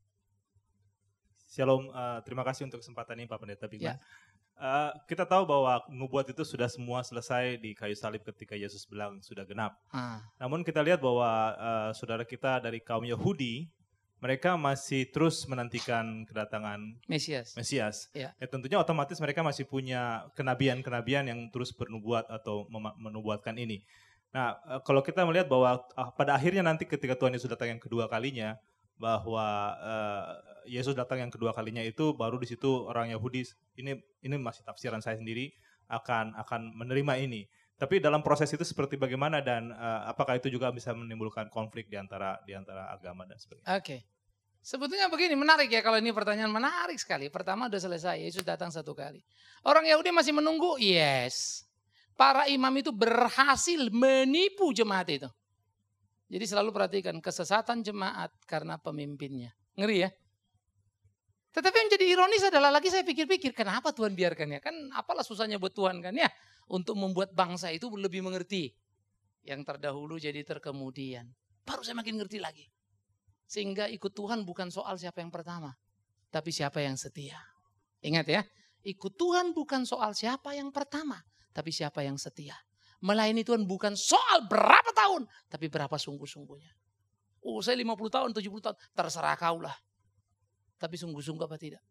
Shalom, uh, terima kasih untuk kesempatan ini Pak Pendeta Bigman. Ya. Uh, kita tahu bahwa nubuat itu sudah semua selesai di kayu salib ketika Yesus bilang sudah genap. Ah. Namun kita lihat bahwa uh, saudara kita dari kaum Yahudi, mereka masih terus menantikan kedatangan Mesias. Mesias. Ya. Ya, tentunya otomatis mereka masih punya kenabian-kenabian yang terus bernubuat atau menubuatkan ini. Nah, kalau kita melihat bahwa uh, pada akhirnya nanti ketika Tuhan Yesus datang yang kedua kalinya, bahwa uh, Yesus datang yang kedua kalinya itu baru di situ orang Yahudi, ini ini masih tafsiran saya sendiri, akan akan menerima ini. Tapi dalam proses itu seperti bagaimana dan uh, apakah itu juga bisa menimbulkan konflik di antara di antara agama dan sebagainya? Oke. Okay. Sebetulnya begini, menarik ya kalau ini pertanyaan menarik sekali. Pertama udah selesai, Yesus datang satu kali. Orang Yahudi masih menunggu? Yes. Para imam itu berhasil menipu jemaat itu. Jadi selalu perhatikan kesesatan jemaat karena pemimpinnya. Ngeri ya? Tetapi yang jadi ironis adalah lagi saya pikir-pikir, kenapa Tuhan biarkannya? Kan apalah susahnya buat Tuhan kan ya? Untuk membuat bangsa itu lebih mengerti. Yang terdahulu jadi terkemudian. Baru saya makin ngerti lagi. Sehingga ikut Tuhan bukan soal siapa yang pertama, tapi siapa yang setia. Ingat ya, ikut Tuhan bukan soal siapa yang pertama, tapi siapa yang setia. Melayani Tuhan bukan soal berapa tahun, tapi berapa sungguh-sungguhnya. Oh, saya lima puluh tahun, tujuh puluh tahun, terserah kau lah. Tapi sungguh-sungguh apa tidak?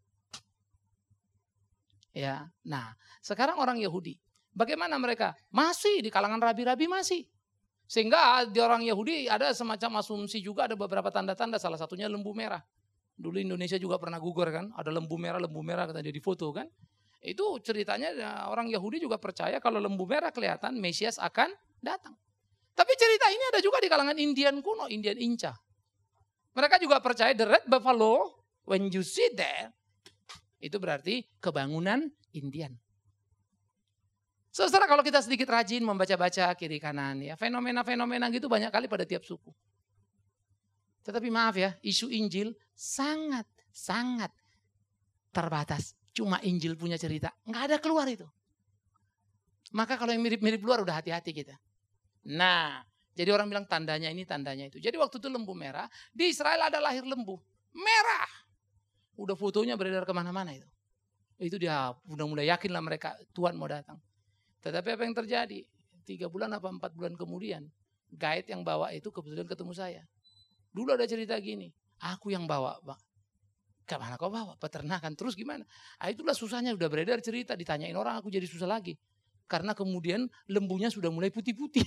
Ya, nah, sekarang orang Yahudi, bagaimana mereka? Masih di kalangan rabi-rabi masih. Sehingga di orang Yahudi ada semacam asumsi juga, ada beberapa tanda-tanda, salah satunya lembu merah. Dulu Indonesia juga pernah gugur kan, ada lembu merah, lembu merah kata dia di foto kan. Itu ceritanya orang Yahudi juga percaya kalau lembu merah kelihatan Mesias akan datang. Tapi cerita ini ada juga di kalangan Indian kuno, Indian Inca. Mereka juga percaya the red buffalo, when you see there, itu berarti kebangunan Indian. Saudara, kalau kita sedikit rajin membaca-baca kiri kanan, ya fenomena-fenomena gitu banyak kali pada tiap suku. Tetapi maaf ya, isu Injil sangat, sangat terbatas. Cuma Injil punya cerita, nggak ada keluar itu. Maka kalau yang mirip-mirip luar udah hati-hati kita. Nah, jadi orang bilang tandanya ini, tandanya itu. Jadi waktu itu lembu merah, di Israel ada lahir lembu merah. Udah fotonya beredar kemana-mana itu. Itu dia udah mulai yakin lah mereka Tuhan mau datang. Tetapi apa yang terjadi? Tiga bulan apa empat bulan kemudian, guide yang bawa itu kebetulan ketemu saya. Dulu ada cerita gini, aku yang bawa, Bang. Kemana kau bawa? Peternakan. Terus gimana? Ah, itulah susahnya, udah beredar cerita, ditanyain orang aku jadi susah lagi. Karena kemudian lembunya sudah mulai putih-putih.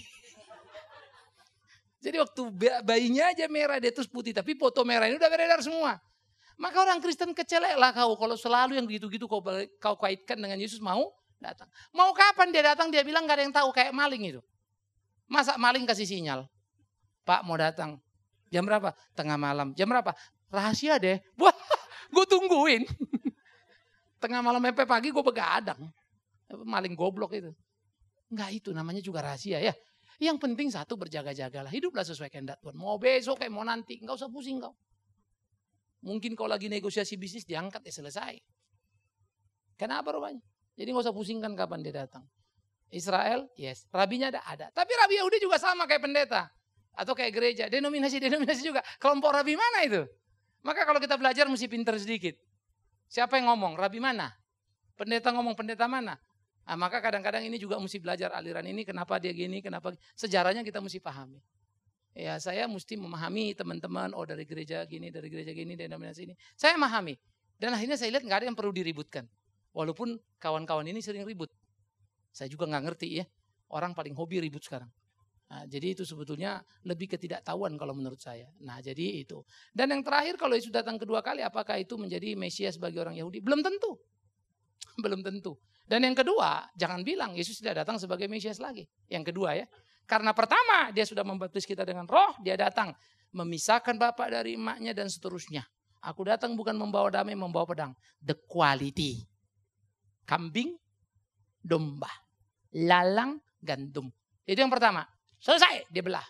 Jadi waktu bayinya aja merah, dia terus putih. Tapi foto merah ini udah beredar semua. Maka orang Kristen kecelek lah kau. Kalau selalu yang gitu-gitu kau, kau kaitkan dengan Yesus mau datang. Mau kapan dia datang, dia bilang gak ada yang tahu, kayak maling itu. Masa maling kasih sinyal? Pak mau datang. Jam berapa? Tengah malam. Jam berapa? Rahasia deh. Wah, gue tungguin. Tengah malam sampai pagi gue begadang. Maling goblok itu. Enggak, itu namanya juga rahasia ya. Yang penting satu, berjaga-jagalah. Hiduplah sesuai kehendak Tuhan. Mau besok kayak mau nanti. Enggak usah pusing kau. Mungkin kau lagi negosiasi bisnis diangkat ya selesai. Kenapa rupanya? Jadi enggak usah pusingkan kapan dia datang. Israel, yes. Rabinya ada, ada. Tapi Rabi Yahudi juga sama kayak pendeta. Atau kayak gereja. Denominasi-denominasi juga. Kelompok Rabi mana itu? Maka kalau kita belajar mesti pintar sedikit. Siapa yang ngomong? Rabi mana? Pendeta ngomong pendeta mana? Nah, maka kadang-kadang ini juga mesti belajar aliran ini, kenapa dia gini, kenapa sejarahnya kita mesti pahami. Ya, saya mesti memahami teman-teman, oh dari gereja gini, dari gereja gini, denominasi ini. Saya memahami. Dan akhirnya saya lihat nggak ada yang perlu diributkan. Walaupun kawan-kawan ini sering ribut. Saya juga nggak ngerti ya. Orang paling hobi ribut sekarang. Nah, jadi itu sebetulnya lebih ketidaktahuan kalau menurut saya. Nah, jadi itu. Dan yang terakhir, kalau Yesus datang kedua kali, apakah itu menjadi Mesias bagi orang Yahudi? Belum tentu. Belum tentu. Dan yang kedua, jangan bilang Yesus tidak datang sebagai Mesias lagi. Yang kedua ya. Karena pertama, dia sudah membaptis kita dengan roh, dia datang memisahkan bapak dari emaknya dan seterusnya. Aku datang bukan membawa damai, membawa pedang. The quality. Kambing, domba, lalang, gandum. Itu yang pertama. Selesai, dia belah.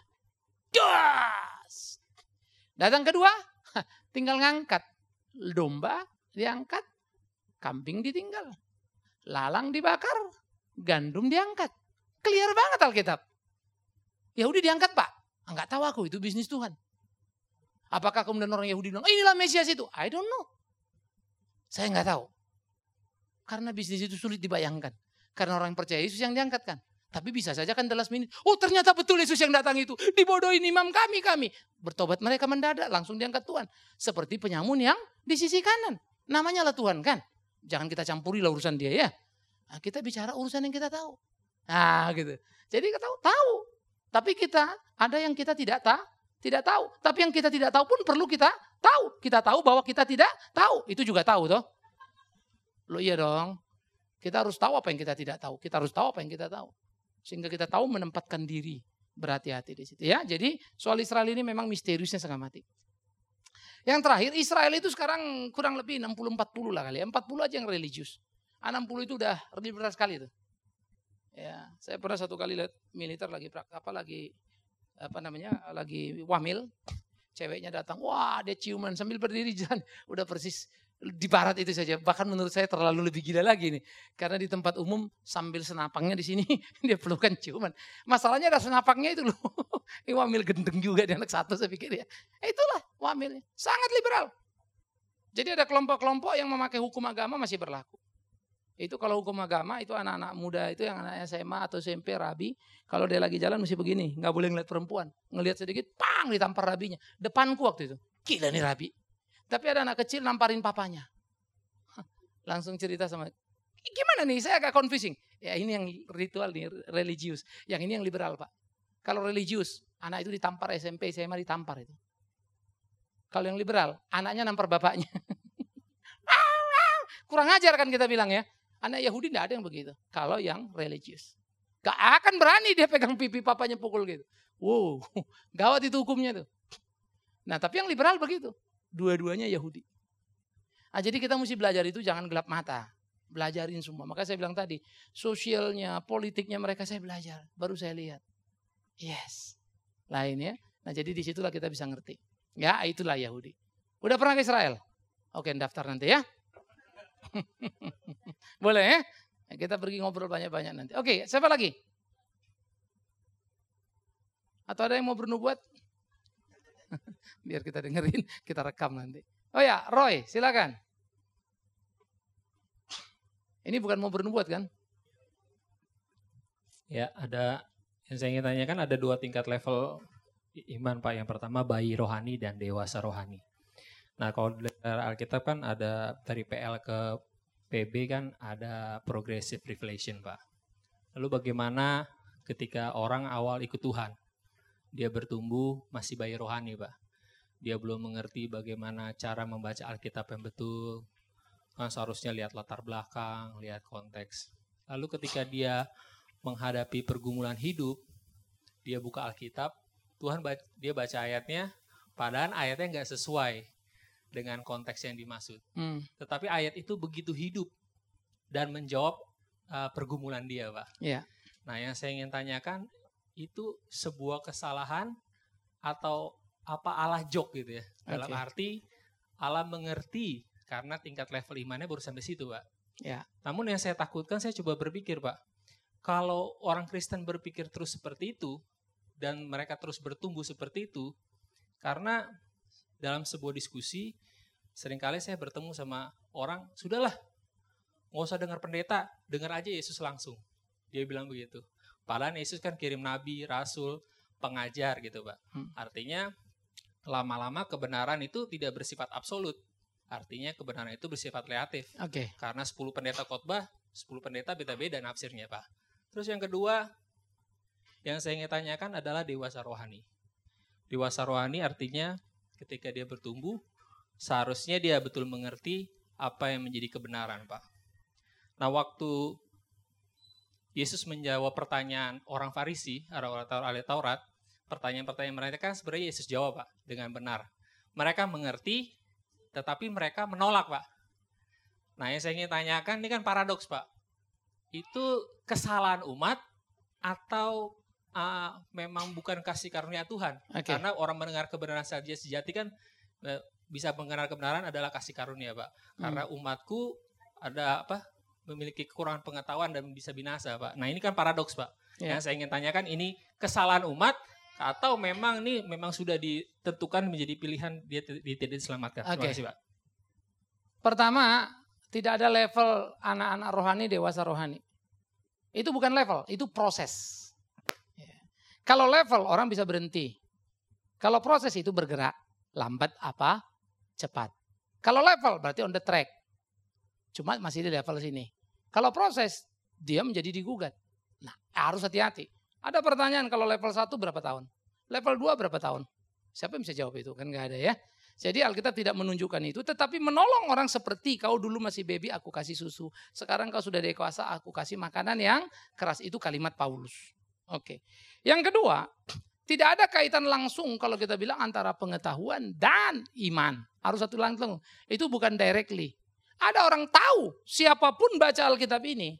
Das. Datang kedua, tinggal ngangkat. Domba diangkat, kambing ditinggal. Lalang dibakar, gandum diangkat. Clear banget Alkitab. Yahudi diangkat Pak. Enggak tahu aku, itu bisnis Tuhan. Apakah kemudian orang Yahudi bilang, inilah Mesias itu? I don't know. Saya enggak tahu. Karena bisnis itu sulit dibayangkan. Karena orang yang percaya Yesus yang diangkat kan. Tapi bisa saja kan dalam menit. Oh ternyata betul Yesus yang datang itu. Dibodohin imam kami, kami. Bertobat mereka mendadak, langsung diangkat Tuhan. Seperti penyamun yang di sisi kanan. Namanya lah Tuhan kan. Jangan kita campuri lah urusan dia ya. Nah, kita bicara urusan yang kita tahu. Nah gitu. Jadi kita tahu, tahu. Tapi kita, ada yang kita tidak tahu. Tidak tahu. Tapi yang kita tidak tahu pun perlu kita tahu. Kita tahu bahwa kita tidak tahu. Itu juga tahu toh. Loh iya dong. Kita harus tahu apa yang kita tidak tahu. Kita harus tahu apa yang kita tahu. Sehingga kita tahu menempatkan diri. Berhati-hati di situ ya. Jadi soal Israel ini memang misteriusnya setengah mati. Yang terakhir, Israel itu sekarang kurang lebih enam puluh empat puluh lah kali ya. empat puluh aja yang religius. enam puluh itu udah liberal sekali tuh. Ya, saya pernah satu kali lihat militer lagi apa lagi apa namanya? lagi wamil. Ceweknya datang, wah dia ciuman sambil berdiri jalan. Udah persis Di barat itu saja, bahkan menurut saya terlalu lebih gila lagi nih. Karena di tempat umum sambil senapangnya di sini dia pelukan ciuman. Masalahnya ada senapangnya itu loh. Ini wamil gendeng juga di anak satu saya pikir ya. Itulah wamilnya, sangat liberal. Jadi ada kelompok-kelompok yang memakai hukum agama masih berlaku. Itu kalau hukum agama itu anak-anak muda itu yang anak S M A atau S M P rabi. Kalau dia lagi jalan mesti begini, nggak boleh ngeliat perempuan. Ngelihat sedikit, pang ditampar rabinya. Depanku waktu itu, gila nih rabi. Tapi ada anak kecil namparin papanya. Langsung cerita sama, gimana nih saya agak confusing. Ya ini yang ritual nih, religius. Yang ini yang liberal Pak. Kalau religius, anak itu ditampar S M P, S M A ditampar itu. Kalau yang liberal, anaknya nampar bapaknya. Kurang ajar kan kita bilang ya. Anak Yahudi tidak ada yang begitu. Kalau yang religius. Gak akan berani dia pegang pipi papanya pukul gitu. Wow, gawat itu hukumnya tuh. Nah tapi yang liberal begitu. Dua-duanya Yahudi. Nah, jadi kita mesti belajar itu jangan gelap mata. Belajarin semua. Maka saya bilang tadi, sosialnya, politiknya mereka saya belajar. Baru saya lihat. Yes. Lain ya. Nah jadi disitulah kita bisa ngerti. Ya itulah Yahudi. Udah pernah ke Israel? Oke daftar nanti ya. Boleh ya? Kita pergi ngobrol banyak-banyak nanti. Oke siapa lagi? Atau ada yang mau bernubuat? Biar kita dengerin, kita rekam nanti. Oh ya, Roy, silakan. Ini bukan mau bernubuat kan? Ya, ada yang saya ingin tanyakan ada dua tingkat level iman Pak. Yang pertama bayi rohani dan dewasa rohani. Nah, kalau dari Alkitab kan ada dari P L ke P B kan ada progressive revelation Pak. Lalu bagaimana ketika orang awal ikut Tuhan? Dia bertumbuh masih bayi rohani Pak. Dia belum mengerti bagaimana cara membaca Alkitab yang betul. Kan seharusnya lihat latar belakang, lihat konteks. Lalu ketika dia menghadapi pergumulan hidup, dia buka Alkitab, Tuhan dia baca ayatnya, padahal ayatnya nggak sesuai dengan konteks yang dimaksud. Hmm. Tetapi ayat itu begitu hidup dan menjawab uh, pergumulan dia Pak. Yeah. Nah yang saya ingin tanyakan, itu sebuah kesalahan atau apa Allah jok gitu ya. Dalam okay. arti Allah mengerti karena tingkat level imannya baru sampai situ Pak. Ya. Namun yang saya takutkan saya coba berpikir Pak. Kalau orang Kristen berpikir terus seperti itu dan mereka terus bertumbuh seperti itu. Karena dalam sebuah diskusi seringkali saya bertemu sama orang, sudahlah gak usah dengar pendeta, dengar aja Yesus langsung. Dia bilang begitu. Padahal Yesus kan kirim nabi, rasul, pengajar gitu Pak. Hmm. Artinya lama-lama kebenaran itu tidak bersifat absolut. Artinya kebenaran itu bersifat relatif. Okay. Karena sepuluh pendeta khotbah, sepuluh pendeta beda-beda nafsirnya Pak. Terus yang kedua, yang saya ingin tanyakan adalah dewasa rohani. Dewasa rohani artinya ketika dia bertumbuh, seharusnya dia betul mengerti apa yang menjadi kebenaran Pak. Nah waktu Yesus menjawab pertanyaan orang Farisi, orang ahli Taurat, pertanyaan-pertanyaan mereka kan sebenarnya Yesus jawab Pak dengan benar. Mereka mengerti, tetapi mereka menolak Pak. Nah yang saya ingin tanyakan ini kan paradoks Pak. Itu kesalahan umat atau uh, memang bukan kasih karunia Tuhan? Okay. Karena orang mendengar kebenaran saja sejati kan uh, bisa mengenal kebenaran adalah kasih karunia Pak. Karena hmm. umatku ada apa? Memiliki kekurangan pengetahuan dan bisa binasa Pak. Nah ini kan paradoks Pak. Yeah. Yang saya ingin tanyakan ini kesalahan umat atau memang ini memang sudah ditentukan menjadi pilihan dia tidak diselamatkan. Okay. Terima kasih Pak. Pertama, tidak ada level anak-anak rohani, dewasa rohani. Itu bukan level, itu proses. Yeah. Kalau level orang bisa berhenti. Kalau proses itu bergerak, lambat apa? Cepat. Kalau level berarti on the track. Cuma masih di level sini. Kalau proses, dia menjadi digugat. Nah, harus hati-hati. Ada pertanyaan kalau level satu berapa tahun? Level dua berapa tahun? Siapa yang bisa jawab itu? Kan gak ada ya. Jadi Alkitab tidak menunjukkan itu. Tetapi menolong orang seperti kau dulu masih baby, aku kasih susu. Sekarang kau sudah dewasa, aku kasih makanan yang keras. Itu kalimat Paulus. Oke. Yang kedua, tidak ada kaitan langsung kalau kita bilang antara pengetahuan dan iman. Harus satu langsung. Itu bukan directly. Ada orang tahu, siapapun baca Alkitab ini,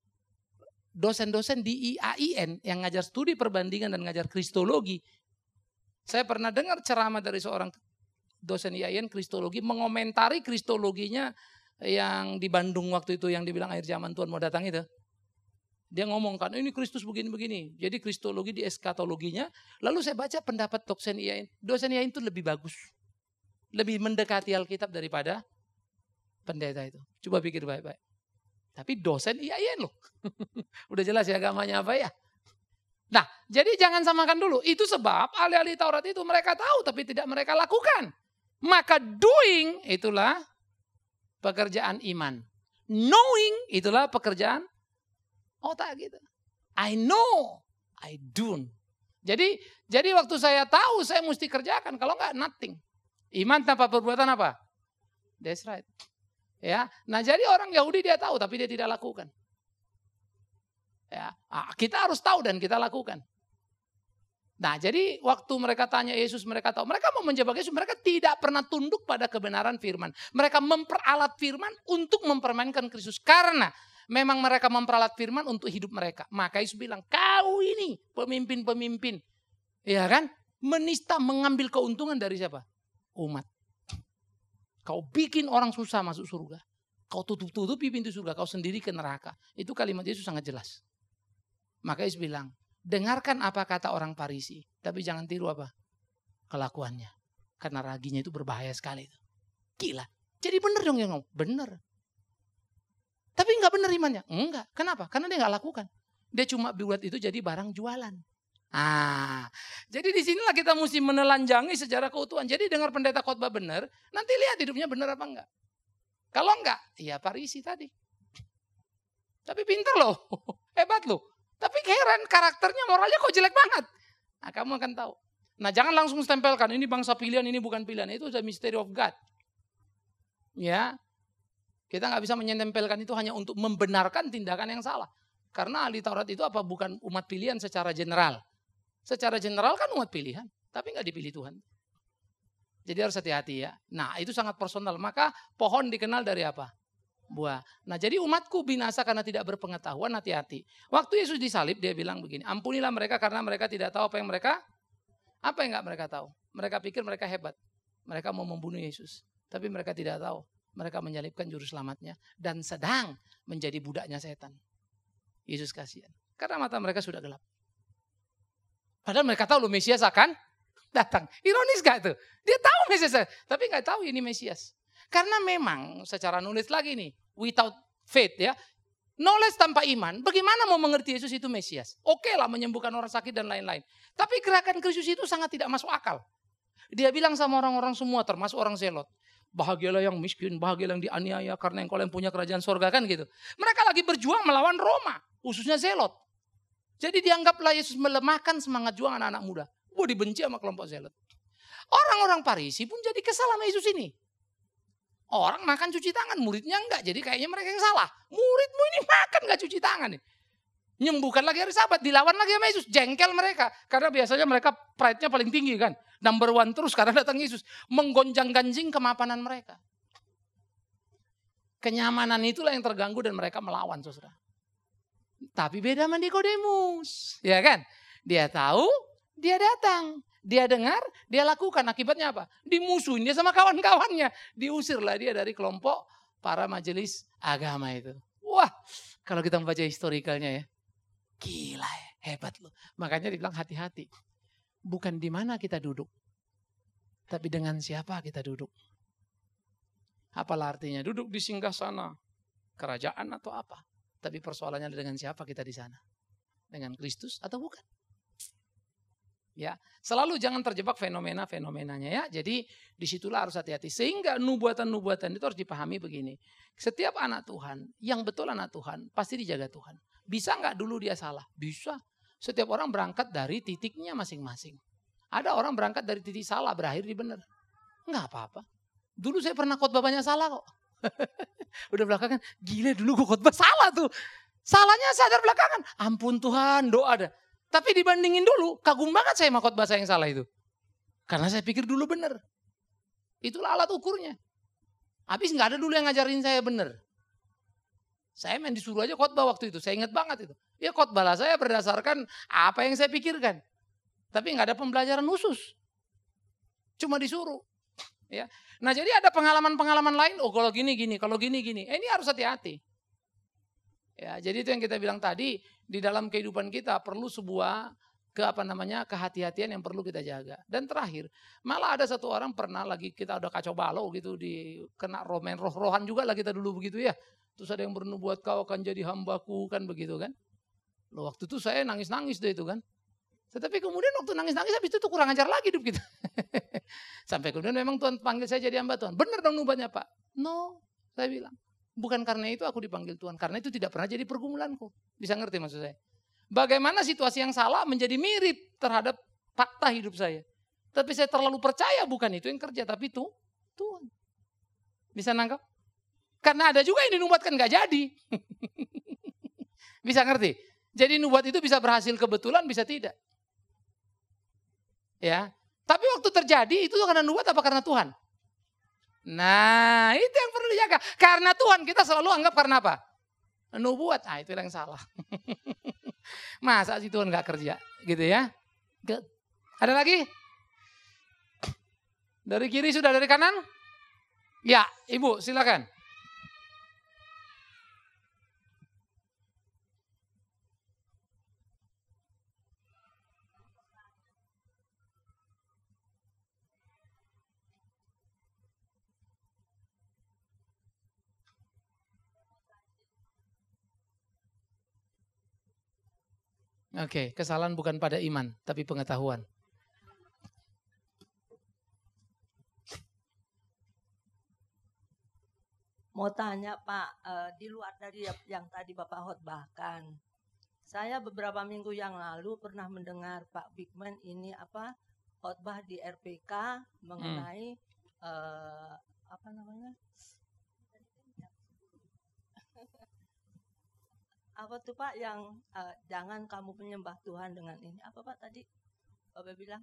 dosen-dosen di I A I N yang ngajar studi perbandingan dan ngajar kristologi. Saya pernah dengar ceramah dari seorang dosen I A I N Kristologi mengomentari kristologinya yang di Bandung waktu itu yang dibilang akhir zaman Tuhan mau datang itu. Dia ngomong kan ini Kristus begini-begini. Jadi kristologi di eskatologinya. Lalu saya baca pendapat dosen I A I N. Dosen I A I N itu lebih bagus. Lebih mendekati Alkitab daripada pendeta itu. Coba pikir baik-baik. Tapi dosen I A I N loh. Udah jelas ya agamanya apa ya. Nah, jadi jangan samakan dulu. Itu sebab ahli-ahli Taurat itu mereka tahu tapi tidak mereka lakukan. Maka doing itulah pekerjaan iman. Knowing itulah pekerjaan otak gitu. I know, I don't. Jadi jadi waktu saya tahu saya mesti kerjakan. Kalau enggak nothing. Iman tanpa perbuatan apa? That's right. Ya, nah jadi orang Yahudi dia tahu tapi dia tidak lakukan. Ya, kita harus tahu dan kita lakukan. Nah, jadi waktu mereka tanya Yesus, mereka tahu. Mereka mau menjebak Yesus, mereka tidak pernah tunduk pada kebenaran firman. Mereka memperalat firman untuk mempermainkan Kristus. Karena memang mereka memperalat firman untuk hidup mereka. Maka Yesus bilang, kau ini pemimpin-pemimpin. Ya kan? Menista mengambil keuntungan dari siapa? Umat. Kau bikin orang susah masuk surga. Kau tutup-tutupi pintu surga, kau sendiri ke neraka. Itu kalimat Yesus sangat jelas. Maka Yesus bilang, dengarkan apa kata orang Farisi, tapi jangan tiru apa? Kelakuannya. Karena raginya itu berbahaya sekali. Gila. Jadi benar dong yang ngomong. Benar. Tapi enggak benar imannya. Enggak. Kenapa? Karena dia enggak lakukan. Dia cuma buat itu jadi barang jualan. Ah, jadi disinilah kita mesti menelanjangi sejarah keutuhan. Jadi dengar pendeta khotbah benar, nanti lihat hidupnya benar apa enggak. Kalau enggak, ya Farisi tadi. Tapi pintar loh, hebat loh. Tapi heran karakternya, moralnya kok jelek banget. Nah kamu akan tahu. Nah jangan langsung stempelkan, ini bangsa pilihan, ini bukan pilihan. Itu sudah mystery of God. Ya, kita nggak bisa menempelkan itu hanya untuk membenarkan tindakan yang salah. Karena ahli Taurat itu apa bukan umat pilihan secara general. Secara general kan umat pilihan, tapi nggak dipilih Tuhan. Jadi harus hati-hati ya. Nah itu sangat personal. Maka pohon dikenal dari apa? Buah. Nah jadi umatku binasa karena tidak berpengetahuan, hati-hati. Waktu Yesus disalib dia bilang begini, ampunilah mereka karena mereka tidak tahu apa yang mereka, apa yang nggak mereka tahu. Mereka pikir mereka hebat. Mereka mau membunuh Yesus. Tapi mereka tidak tahu. Mereka menyalibkan juru selamatnya. Dan sedang menjadi budaknya setan. Yesus kasihan. Karena mata mereka sudah gelap. Padahal mereka tahu loh Mesias akan datang. Ironis gak tuh? Dia tahu Mesias, tapi gak tahu ini Mesias. Karena memang secara nulis lagi nih, without faith ya. Knowledge tanpa iman, bagaimana mau mengerti Yesus itu Mesias? Oke lah menyembuhkan orang sakit dan lain-lain. Tapi gerakan Kristus itu sangat tidak masuk akal. Dia bilang sama orang-orang semua, termasuk orang Zelot. Bahagialah yang miskin, bahagialah yang dianiaya karena engkau yang punya kerajaan sorga kan gitu. Mereka lagi berjuang melawan Roma, khususnya Zelot. Jadi dianggaplah Yesus melemahkan semangat juang anak-anak muda. Wah dibenci sama kelompok Zelot. Orang-orang Farisi pun jadi kesal sama Yesus ini. Orang makan cuci tangan, muridnya enggak. Jadi kayaknya mereka yang salah. Muridmu ini makan enggak cuci tangan nih. Nyembuhkan lagi hari Sabat, dilawan lagi sama Yesus. Jengkel mereka. Karena biasanya mereka pride-nya paling tinggi kan. Number one terus karena datang Yesus. Menggonjang-ganjing kemapanan mereka. Kenyamanan itulah yang terganggu dan mereka melawan saudara. Tapi beda sama Nikodemus. Ya kan? Dia tahu, dia datang. Dia dengar, dia lakukan. Akibatnya apa? Dimusuhin dia sama kawan-kawannya. Diusirlah dia dari kelompok para majelis agama itu. Wah, kalau kita membaca historikalnya ya. Gila ya, hebat loh. Makanya dibilang hati-hati. Bukan di mana kita duduk. Tapi dengan siapa kita duduk. Apalah artinya? Duduk di singgasana kerajaan atau apa. Tapi persoalannya dengan siapa kita di sana. Dengan Kristus atau bukan. Ya, selalu jangan terjebak fenomena-fenomenanya ya. Jadi disitulah harus hati-hati. Sehingga nubuatan-nubuatan itu harus dipahami begini. Setiap anak Tuhan, yang betul anak Tuhan, pasti dijaga Tuhan. Bisa nggak dulu dia salah? Bisa. Setiap orang berangkat dari titiknya masing-masing. Ada orang berangkat dari titik salah, berakhir di benar. Nggak apa-apa. Dulu saya pernah khotbah banyak salah kok. Udah belakangan, gila dulu gue khotbah salah tuh. Salahnya sadar belakangan. Ampun Tuhan, doa ada. Tapi dibandingin dulu, kagum banget saya sama khotbah saya yang salah itu. Karena saya pikir dulu benar. Itulah alat ukurnya. Habis nggak ada dulu yang ngajarin saya benar. Saya main disuruh aja khotbah waktu itu. Saya ingat banget itu. Ya khotbah lah saya berdasarkan apa yang saya pikirkan. Tapi nggak ada pembelajaran khusus. Cuma disuruh. Ya. Nah jadi ada pengalaman-pengalaman lain, oh kalau gini gini, kalau gini gini, eh, ini harus hati-hati. Ya, jadi itu yang kita bilang tadi, di dalam kehidupan kita perlu sebuah ke apa namanya kehati-hatian yang perlu kita jaga. Dan terakhir, malah ada satu orang pernah lagi kita udah kacau balau gitu, di kena romen roh-rohan juga lah kita dulu begitu ya. Terus ada yang bernubuat kau akan jadi hambaku kan begitu kan. Loh, waktu itu saya nangis-nangis deh itu kan. Tetapi kemudian waktu nangis-nangis habis itu tuh kurang ajar lagi hidup kita. Sampai kemudian memang Tuhan panggil saya jadi hamba Tuhan. Benar dong nubuatnya Pak? No, saya bilang. Bukan karena itu aku dipanggil Tuhan. Karena itu tidak pernah jadi pergumulanku. Bisa ngerti maksud saya? Bagaimana situasi yang salah menjadi mirip terhadap fakta hidup saya. Tapi saya terlalu percaya bukan itu yang kerja. Tapi itu Tuhan. Bisa nangkap? Karena ada juga yang dinubuatkan gak jadi. Bisa ngerti? Jadi nubuat itu bisa berhasil kebetulan, bisa tidak. Ya, tapi waktu terjadi itu karena nubuat apa karena Tuhan? Nah, itu yang perlu dijaga. Karena Tuhan kita selalu anggap karena apa? Nubuat. Ah, itu yang salah. Masa sih Tuhan nggak kerja, gitu ya? Ada lagi? Dari kiri sudah, dari kanan? Ya, Ibu silakan. Oke, kesalahan bukan pada iman, tapi pengetahuan. Mau tanya Pak, uh, di luar dari yang tadi Bapak khotbahkan, saya beberapa minggu yang lalu pernah mendengar Pak Bigman ini apa khotbah di R P K mengenai hmm. uh, apa namanya? Apa tuh Pak yang uh, jangan kamu menyembah Tuhan dengan ini? Apa Pak tadi Bapak bilang?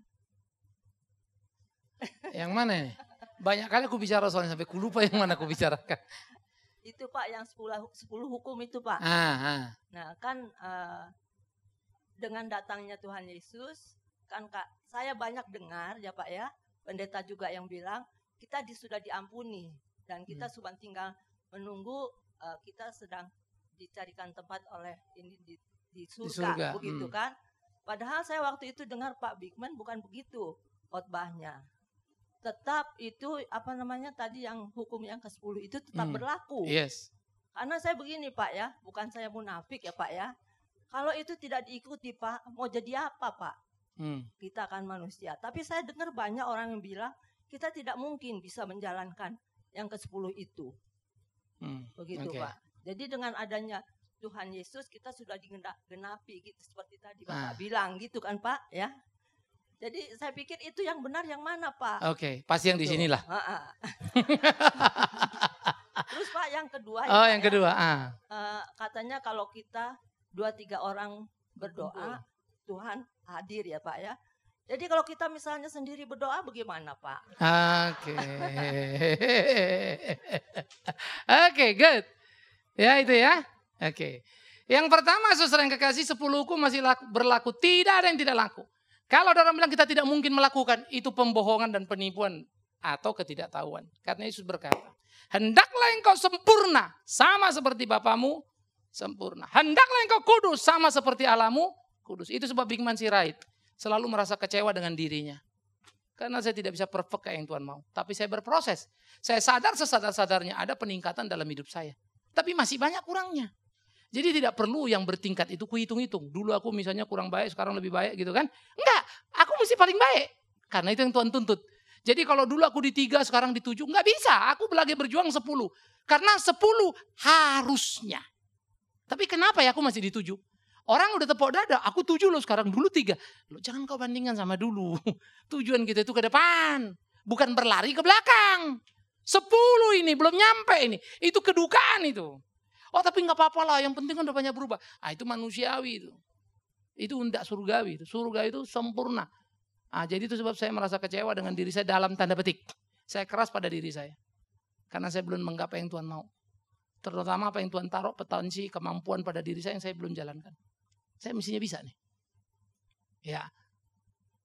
Yang mana ini? Banyak kali aku bicara soalnya sampai aku lupa yang mana aku bicarakan. Itu Pak yang sepuluh hukum itu Pak. Ah, ah. Nah kan uh, dengan datangnya Tuhan Yesus, kan Kak, saya banyak dengar ya Pak ya, pendeta juga yang bilang kita di, sudah diampuni dan kita hmm. cuma tinggal menunggu uh, kita sedang dicarikan tempat oleh ini di, di surga, di surga. Begitu hmm. kan? Padahal saya waktu itu dengar Pak Bigman bukan begitu khotbahnya. Tetap itu apa namanya tadi yang hukum yang ke sepuluh itu tetap hmm. berlaku. Yes. Karena saya begini Pak ya, bukan saya munafik ya Pak ya. Kalau itu tidak diikuti Pak, mau jadi apa Pak? Hmm. Kita kan manusia. Tapi saya dengar banyak orang yang bilang kita tidak mungkin bisa menjalankan yang ke sepuluh itu. Hmm. Begitu okay. Pak. Jadi dengan adanya Tuhan Yesus kita sudah digenapi gitu seperti tadi Bapak ah. bilang gitu kan Pak ya. Jadi saya pikir itu yang benar yang mana Pak? Oke, okay, pasti yang di sinilah. Terus Pak yang kedua. Oh ya, yang kedua. Ya, ah. uh, katanya kalau kita dua tiga orang berdoa, Tuhan hadir ya Pak ya. Jadi kalau kita misalnya sendiri berdoa bagaimana Pak? Oke. Oke, good. Ya itu ya. Oke. Okay. Yang pertama saudara yang kekasih, sepuluh hukum masih laku, berlaku. Tidak ada yang tidak laku. Kalau orang bilang kita tidak mungkin melakukan, itu pembohongan dan penipuan atau ketidaktahuan. Karena Yesus berkata, hendaklah engkau sempurna sama seperti Bapamu sempurna. Hendaklah engkau kudus sama seperti Allahmu kudus. Itu sebab Bigman Sirait selalu merasa kecewa dengan dirinya. Karena saya tidak bisa perfect kayak yang Tuhan mau. Tapi saya berproses. Saya sadar sesadar-sadarnya ada peningkatan dalam hidup saya. Tapi masih banyak kurangnya. Jadi tidak perlu yang bertingkat itu kuhitung-hitung. Dulu aku misalnya kurang baik, sekarang lebih baik gitu kan. Enggak, aku mesti paling baik. Karena itu yang Tuhan tuntut. Jadi kalau dulu aku di tiga, sekarang di tujuh. Enggak bisa, aku lagi berjuang sepuluh. Karena sepuluh harusnya. Tapi kenapa ya aku masih di tujuh? Orang udah tepuk dada, aku tujuh loh sekarang, dulu tiga. Loh, jangan kau bandingkan sama dulu. Tujuan kita itu ke depan. Bukan berlari ke belakang. Sepuluh ini belum nyampe ini. Itu kedukaan itu. Oh tapi gak apa-apa lah, yang penting kan udah banyak berubah. Ah itu manusiawi itu. Itu enggak surgawi. Itu. Surga itu sempurna. Ah, jadi itu sebab saya merasa kecewa dengan diri saya dalam tanda petik. Saya keras pada diri saya. Karena saya belum menggapai yang Tuhan mau. Terutama apa yang Tuhan taruh potensi kemampuan pada diri saya yang saya belum jalankan. Saya mestinya bisa nih. Ya.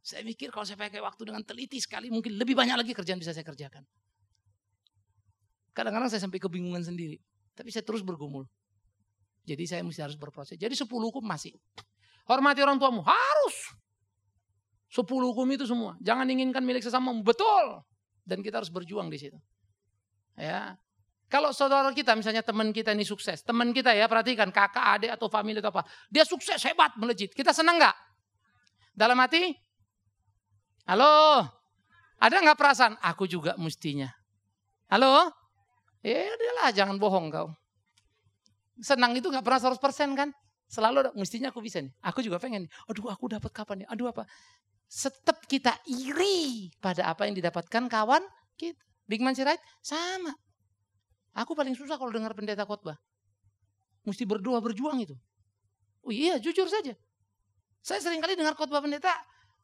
Saya mikir kalau saya pakai waktu dengan teliti sekali, mungkin lebih banyak lagi kerjaan bisa saya kerjakan. Kadang-kadang saya sampai kebingungan sendiri. Tapi saya terus bergumul. Jadi saya mesti harus berproses. Jadi sepuluh hukum masih. Hormati orang tuamu, harus. Sepuluh hukum itu semua. Jangan inginkan milik sesamamu, betul. Dan kita harus berjuang di situ. Ya. Kalau saudara kita, misalnya teman kita ini sukses. Teman kita ya, perhatikan kakak, adik atau family atau apa. Dia sukses, hebat, melejit. Kita senang gak? Dalam hati? Halo? Ada gak perasaan? Aku juga mestinya. Halo? Ya udahlah, jangan bohong kau. Senang itu gak pernah seratus persen kan? Selalu ada, mestinya aku bisa nih. Aku juga pengen. Aduh, aku dapat kapan nih? Aduh apa? Tetap kita iri pada apa yang didapatkan kawan kita. Big man right? Sama. Aku paling susah kalau dengar pendeta khotbah. Mesti berdoa berjuang itu. Oh iya, jujur saja. Saya sering kali dengar khotbah pendeta.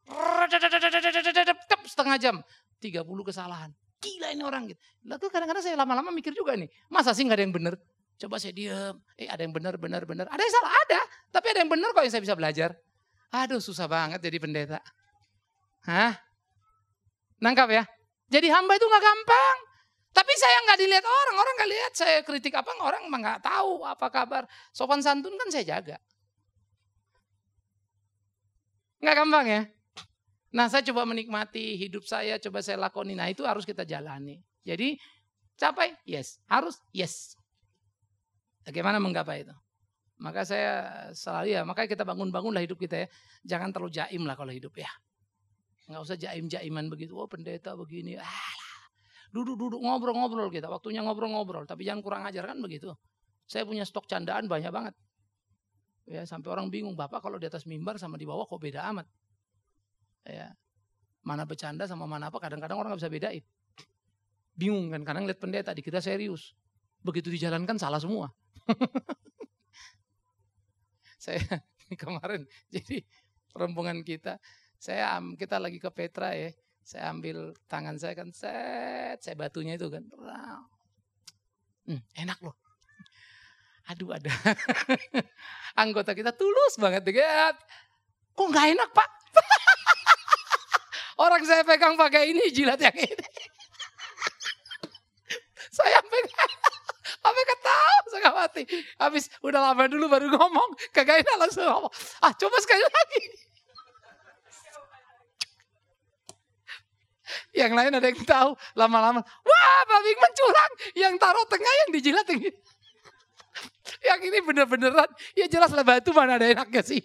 Setengah jam. tiga puluh kesalahan. Gila ini orang gitu. Lalu kadang-kadang saya lama-lama mikir juga nih. Masa sih gak ada yang benar? Coba saya diam. Eh ada yang benar, benar, benar. Ada yang salah? Ada. Tapi ada yang benar kok yang saya bisa belajar. Aduh susah banget jadi pendeta. Hah? Nangkap ya? Jadi hamba itu gak gampang. Tapi saya gak dilihat orang. Orang gak lihat saya kritik apa. Orang emang gak tahu apa kabar. Sopan santun kan saya jaga. Gak gampang ya? Nah saya coba menikmati hidup saya, coba saya lakoni. Nah itu harus kita jalani. Jadi capai? Yes. Harus? Yes. Bagaimana menggapai itu? Maka saya selalu ya, makanya kita bangun-bangunlah hidup kita ya. Jangan terlalu jaim lah kalau hidup ya. Nggak usah jaim-jaiman begitu. Oh pendeta begini. Alah. Duduk-duduk ngobrol-ngobrol kita. Waktunya ngobrol-ngobrol. Tapi jangan kurang ajar kan begitu. Saya punya stok candaan banyak banget. Ya sampai orang bingung. Bapak kalau di atas mimbar sama di bawah kok beda amat. Ya, mana bercanda sama mana apa kadang-kadang orang gak bisa bedain. Bingung kan, kadang lihat pendeta di kita serius. Begitu dijalankan salah semua. Saya kemarin jadi rombongan kita, saya kita lagi ke Petra ya, saya ambil tangan saya kan, set, saya batunya itu kan, hmm, enak loh. Aduh ada anggota kita tulus banget, ya. Kok nggak enak Pak? Orang saya pegang pakai ini, jilat yang ini. Saya pegang, sampai ketawa, saya mati. Habis udah lama dulu baru ngomong, kagak enak langsung ngomong. Ah coba sekali lagi. Yang lain ada yang tahu, lama-lama. Wah Pak Bigman curang, yang taruh tengah yang dijilat yang ini. Yang ini bener-beneran, ya jelas lah batu mana ada enaknya sih.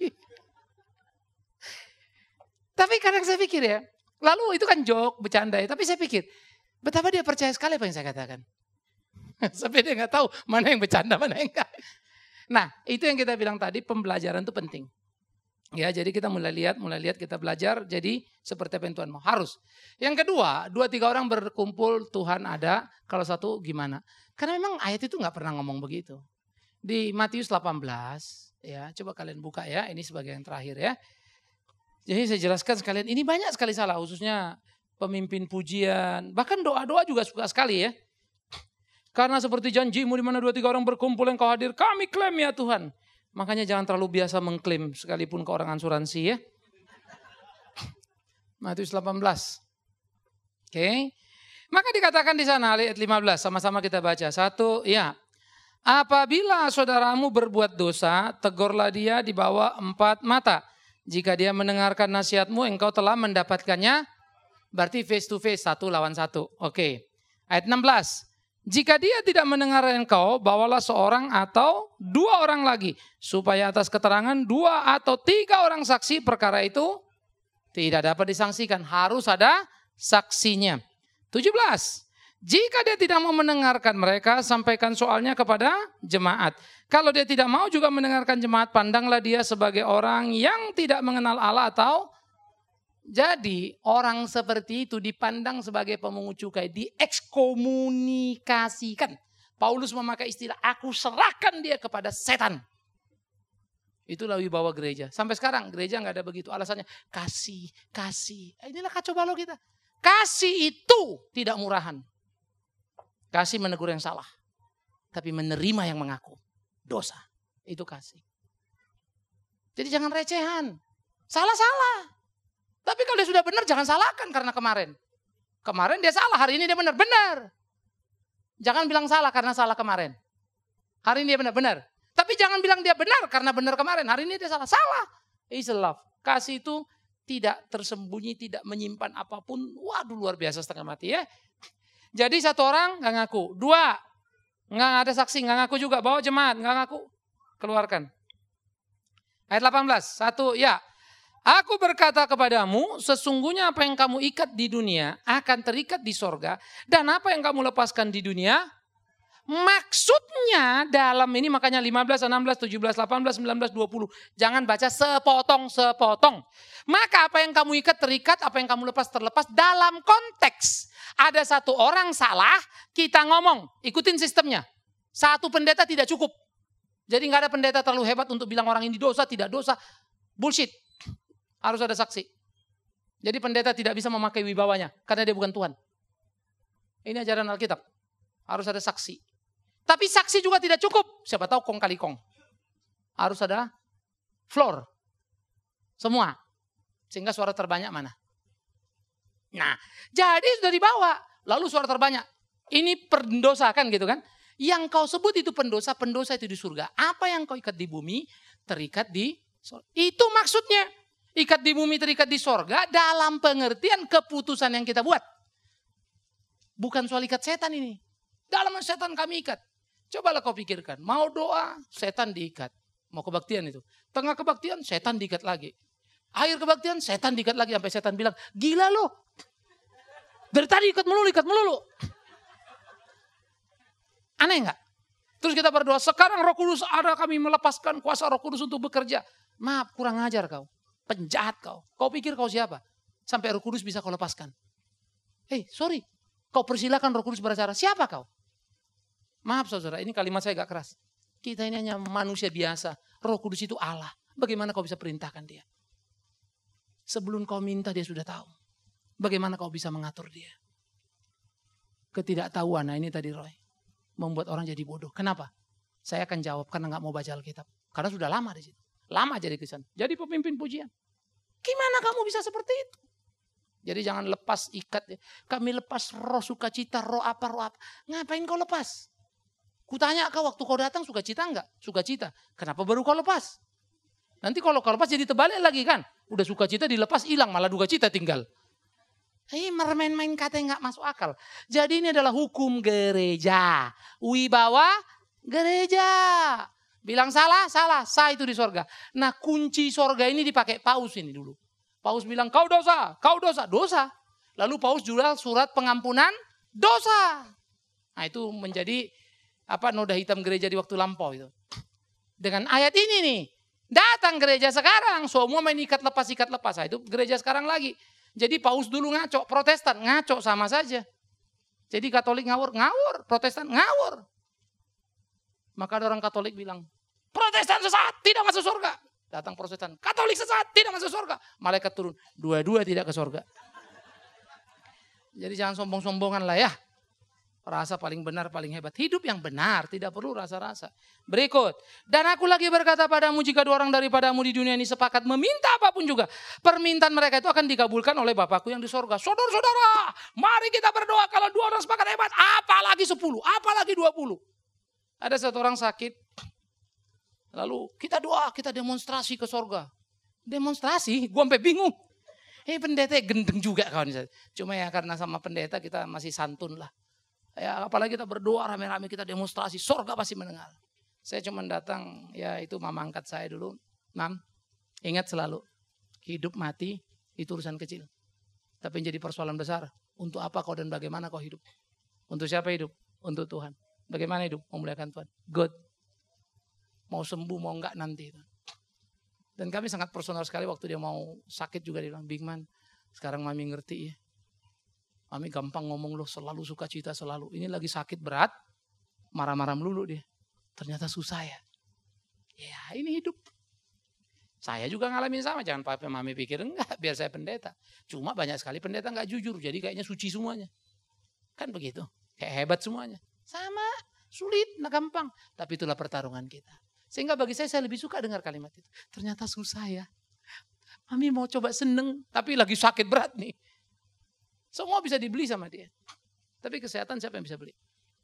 Tapi kadang saya pikir ya, lalu itu kan joke, bercanda ya. Tapi saya pikir, betapa dia percaya sekali apa yang saya katakan. Sampai dia gak tahu mana yang bercanda, mana yang enggak. Nah, itu yang kita bilang tadi, pembelajaran itu penting. Ya, jadi kita mulai lihat, mulai lihat kita belajar. Jadi seperti apa yang Tuhan mau, harus. Yang kedua, dua tiga orang berkumpul, Tuhan ada. Kalau satu gimana? Karena memang ayat itu gak pernah ngomong begitu. Di Matius delapan belas, ya coba kalian buka ya, ini sebagai yang terakhir ya. Jadi saya jelaskan sekalian, ini banyak sekali salah, khususnya pemimpin pujian, bahkan doa-doa juga suka sekali ya. Karena seperti janjimu di mana dua tiga orang berkumpul yang kau hadir, kami klaim ya Tuhan. Makanya jangan terlalu biasa mengklaim, sekalipun ke orang asuransi ya. Matius delapan belas. Oke. Okay. Maka dikatakan di sana ayat lima belas, sama-sama kita baca. Satu, ya. Apabila saudaramu berbuat dosa, tegurlah dia di bawah empat mata. Jika dia mendengarkan nasihatmu, engkau telah mendapatkannya. Berarti face to face, satu lawan satu. Oke. Ayat enam belas. Jika dia tidak mendengar engkau, bawalah seorang atau dua orang lagi. Supaya atas keterangan dua atau tiga orang saksi perkara itu tidak dapat disangsikan. Harus ada saksinya. tujuh belas. Jika dia tidak mau mendengarkan mereka, sampaikan soalnya kepada jemaat. Kalau dia tidak mau juga mendengarkan jemaat, pandanglah dia sebagai orang yang tidak mengenal Allah atau... Jadi orang seperti itu dipandang sebagai pemungut cukai, diekskomunikasikan. Paulus memakai istilah, aku serahkan dia kepada setan. Itulah wibawa gereja. Sampai sekarang gereja nggak ada begitu. Alasannya kasih, kasih. Inilah kacau balau kita. Kasih itu tidak murahan. Kasih menegur yang salah. Tapi menerima yang mengaku dosa. Itu kasih. Jadi jangan recehan. Salah-salah. Tapi kalau dia sudah benar, jangan salahkan karena kemarin. Kemarin dia salah, hari ini dia benar. Benar. Jangan bilang salah karena salah kemarin. Hari ini dia benar-benar. Tapi jangan bilang dia benar karena benar kemarin. Hari ini dia salah. Salah. Is love. Kasih itu tidak tersembunyi, tidak menyimpan apapun. Waduh, luar biasa setengah mati ya. Jadi satu orang nggak ngaku. Dua, nggak ada saksi, nggak ngaku juga. Bawa jemaat, nggak ngaku. Keluarkan. Ayat delapan belas. Satu, ya. Aku berkata kepadamu, sesungguhnya apa yang kamu ikat di dunia akan terikat di sorga. Dan apa yang kamu lepaskan di dunia, maksudnya dalam ini makanya lima belas, enam belas, tujuh belas, delapan belas, sembilan belas, dua puluh. Jangan baca sepotong-sepotong. Maka apa yang kamu ikat terikat, apa yang kamu lepas terlepas. Dalam konteks ada satu orang salah, kita ngomong. Ikutin sistemnya. Satu pendeta tidak cukup. Jadi nggak ada pendeta terlalu hebat untuk bilang orang ini dosa, tidak dosa. Bullshit. Harus ada saksi. Jadi pendeta tidak bisa memakai wibawanya karena dia bukan Tuhan. Ini ajaran Alkitab. Harus ada saksi. Tapi saksi juga tidak cukup. Siapa tahu kong kali kong. Harus ada floor. Semua. Sehingga suara terbanyak mana. Nah, jadi sudah dibawa. Lalu suara terbanyak. Ini pendosa kan gitu kan. Yang kau sebut itu pendosa, pendosa itu di surga. Apa yang kau ikat di bumi, terikat di surga. Itu maksudnya. Ikat di bumi, terikat di sorga dalam pengertian keputusan yang kita buat. Bukan soal ikat setan ini. Dalam setan kami ikat. Cobalah kau pikirkan. Mau doa, setan diikat. Mau kebaktian itu. Tengah kebaktian, setan diikat lagi. Akhir kebaktian, setan diikat lagi. Sampai setan bilang, gila lo. Dari tadi ikat melulu, ikat melulu. Aneh gak? Terus kita berdoa, sekarang Roh Kudus ada, kami melepaskan kuasa Roh Kudus untuk bekerja. Maaf, kurang ajar kau. Penjahat kau. Kau pikir kau siapa? Sampai Roh Kudus bisa kau lepaskan. Hei, sorry. Kau persilakan Roh Kudus berbicara. Siapa kau? Maaf saudara, ini kalimat saya agak keras. Kita ini hanya manusia biasa. Roh Kudus itu Allah. Bagaimana kau bisa perintahkan dia? Sebelum kau minta dia sudah tahu. Bagaimana kau bisa mengatur dia? Ketidaktahuan, nah ini tadi Roy. Membuat orang jadi bodoh. Kenapa? Saya akan jawab karena gak mau baca Alkitab. Karena sudah lama di situ. Lama jadi Kristen. Jadi pemimpin pujian. Gimana kamu bisa seperti itu? Jadi jangan lepas ikat. Kami lepas roh sukacita, roh apa, roh apa. Ngapain kau lepas? Kutanya kau waktu kau datang sukacita enggak? Sukacita. Kenapa baru kau lepas? Nanti kalau kau lepas jadi terbalik lagi kan? Udah sukacita dilepas hilang, malah duka cita tinggal. Hei, mermain-main kata yang gak masuk akal. Jadi ini adalah hukum gereja. Wibawa gereja. Bilang salah, salah, sah itu di sorga. Nah kunci sorga ini dipakai Paus ini dulu. Paus bilang kau dosa, kau dosa, dosa. Lalu Paus jual surat pengampunan dosa. Nah itu menjadi apa noda hitam gereja di waktu lampau itu. Dengan ayat ini nih, datang gereja sekarang, semua main ikat lepas, ikat lepas. Nah, itu gereja sekarang lagi. Jadi Paus dulu ngaco, Protestan ngaco sama saja. Jadi Katolik ngawur, ngawur, Protestan ngawur. Maka ada orang Katolik bilang, Protestan sesat, tidak masuk surga. Datang Protestan, Katolik sesat, tidak masuk surga. Malaikat turun, dua-dua tidak ke surga. Jadi jangan sombong-sombongan lah ya. Rasa paling benar, paling hebat. Hidup yang benar, tidak perlu rasa-rasa. Berikut, dan aku lagi berkata padamu, jika dua orang daripadamu di dunia ini sepakat meminta apapun juga, permintaan mereka itu akan dikabulkan oleh Bapakku yang di sorga. Saudara-saudara, mari kita berdoa. Kalau dua orang sepakat hebat, apalagi sepuluh, apalagi dua puluh. Ada satu orang sakit, lalu kita doa, kita demonstrasi ke sorga. Demonstrasi, gue sampai bingung. Eh pendeta gendeng juga kawan saya. Cuma ya karena sama pendeta kita masih santun lah. Ya apalagi kita berdoa rame-rame, kita demonstrasi, sorga pasti mendengar. Saya cuma datang, ya itu mama angkat saya dulu. Mam, ingat selalu, hidup mati itu urusan kecil. Tapi yang jadi persoalan besar, untuk apa kau dan bagaimana kau hidup? Untuk siapa hidup? Untuk Tuhan. Bagaimana hidup? Memuliakan Tuhan. Good. Mau sembuh, mau enggak nanti. Dan kami sangat personal sekali waktu dia mau sakit juga dia bilang, Big Man, sekarang mami ngerti ya. Mami gampang ngomong loh, selalu suka cita selalu. Ini lagi sakit berat, marah-marah melulu dia. Ternyata susah ya. Ya ini hidup. Saya juga ngalamin sama, jangan pakai mami pikir enggak, biar saya pendeta. Cuma banyak sekali pendeta enggak jujur, jadi kayaknya suci semuanya. Kan begitu, kayak hebat semuanya. Sama, sulit, nah gampang. Tapi itulah pertarungan kita. Sehingga bagi saya, saya lebih suka dengar kalimat itu. Ternyata susah ya. Mami mau coba seneng, tapi lagi sakit berat nih. Semua bisa dibeli sama dia. Tapi kesehatan siapa yang bisa beli?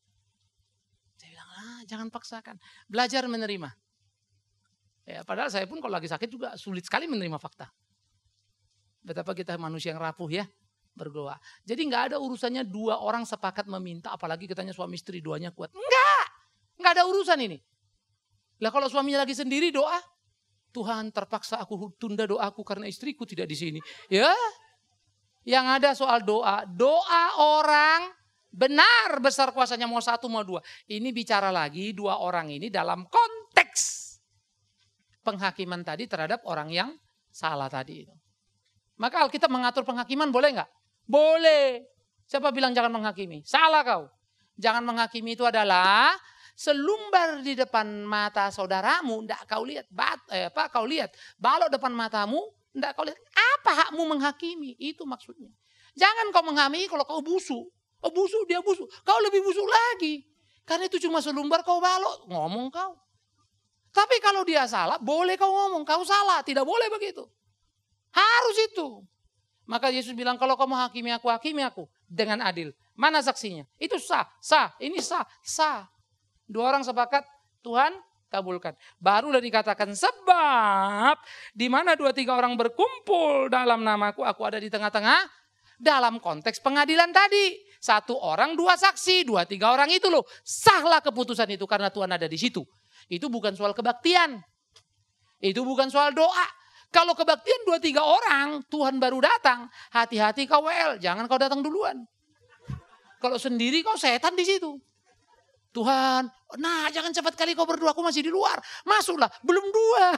Saya bilang, ah, jangan paksakan. Belajar menerima. Ya, padahal saya pun kalau lagi sakit juga sulit sekali menerima fakta. Betapa kita manusia yang rapuh ya, berdoa. Jadi nggak ada urusannya dua orang sepakat meminta, apalagi katanya suami istri duanya kuat. Enggak, nggak ada urusan ini. Lah kalau suaminya lagi sendiri doa, Tuhan terpaksa aku tunda doaku karena istriku tidak di sini. Ya, yang ada soal doa, doa orang benar besar kuasanya mau satu mau dua. Ini bicara lagi dua orang ini dalam konteks penghakiman tadi terhadap orang yang salah tadi itu. Maka Alkitab mengatur penghakiman boleh nggak? Boleh. Siapa bilang jangan menghakimi? Salah kau. Jangan menghakimi itu adalah selumbar di depan mata saudaramu, ndak kau lihat, bat, eh, apa kau lihat, balok depan matamu, ndak kau lihat, apa hakmu menghakimi? Itu maksudnya. Jangan kau menghakimi kalau kau busuk. Oh busuk, dia busuk. Kau lebih busuk lagi. Karena itu cuma selumbar kau balok, ngomong kau. Tapi kalau dia salah, boleh kau ngomong, kau salah, tidak boleh begitu. Harus itu. Maka Yesus bilang, kalau kamu hakimi aku, hakimi aku dengan adil. Mana saksinya? Itu sah, sah, ini sah, sah. Dua orang sepakat, Tuhan kabulkan. Barulah dikatakan sebab di mana dua tiga orang berkumpul dalam namaku, aku ada di tengah-tengah. Dalam konteks pengadilan tadi, satu orang dua saksi, dua tiga orang itu loh, sahlah keputusan itu karena Tuhan ada di situ. Itu bukan soal kebaktian, itu bukan soal doa. Kalau kebaktian dua tiga orang, Tuhan baru datang. Hati-hati kau W L, jangan kau datang duluan. Kalau sendiri kau setan di situ. Tuhan, nah jangan cepat kali kau berdoa, aku masih di luar. Masuklah, belum dua.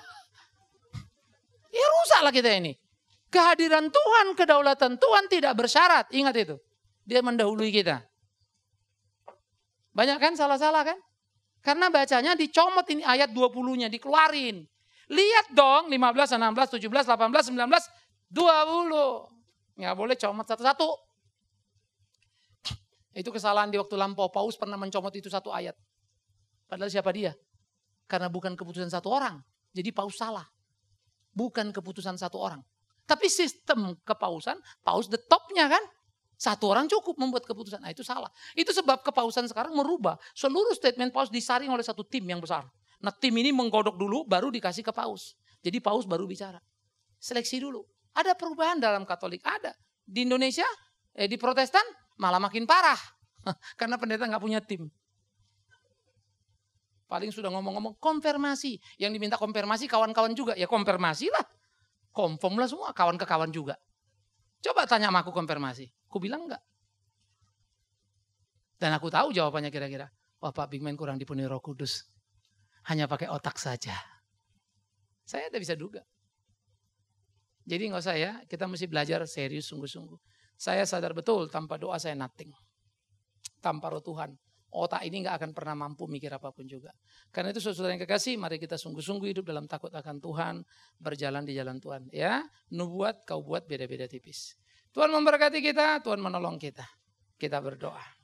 Ya rusaklah kita ini. Kehadiran Tuhan, kedaulatan Tuhan tidak bersyarat. Ingat itu. Dia mendahului kita. Banyak kan salah-salah kan? Karena bacanya dicomot ini ayat dua puluh-nya, dikeluarin. Lihat dong lima belas, enam belas, tujuh belas, delapan belas, sembilan belas, dua puluh. Nggak boleh comot satu-satu. Itu kesalahan di waktu lampau. Paus pernah mencomot itu satu ayat. Padahal siapa dia? Karena bukan keputusan satu orang. Jadi Paus salah. Bukan keputusan satu orang. Tapi sistem kepausan, Paus the topnya kan. Satu orang cukup membuat keputusan. Nah itu salah. Itu sebab kepausan sekarang merubah. Seluruh statement Paus disaring oleh satu tim yang besar. Nah tim ini menggodok dulu baru dikasih ke Paus. Jadi Paus baru bicara. Seleksi dulu. Ada perubahan dalam Katolik? Ada. Di Indonesia, eh, di Protestan malah makin parah. Karena pendeta gak punya tim. Paling sudah ngomong-ngomong konfirmasi. Yang diminta konfirmasi kawan-kawan juga. Ya konfirmasi lah. Konfirm lah semua kawan ke kawan juga. Coba tanya sama aku konfirmasi. Aku bilang enggak. Dan aku tahu jawabannya kira-kira. Wah Pak Bigman kurang dipenuhi Roh Kudus. Hanya pakai otak saja. Saya tidak bisa duga. Jadi nggak usah ya, kita mesti belajar serius sungguh-sungguh. Saya sadar betul tanpa doa saya nothing. Tanpa roh Tuhan. Otak ini nggak akan pernah mampu mikir apapun juga. Karena itu saudara yang kekasih, mari kita sungguh-sungguh hidup dalam takut akan Tuhan. Berjalan di jalan Tuhan. Ya, nubuat kau buat beda-beda tipis. Tuhan memberkati kita, Tuhan menolong kita. Kita berdoa.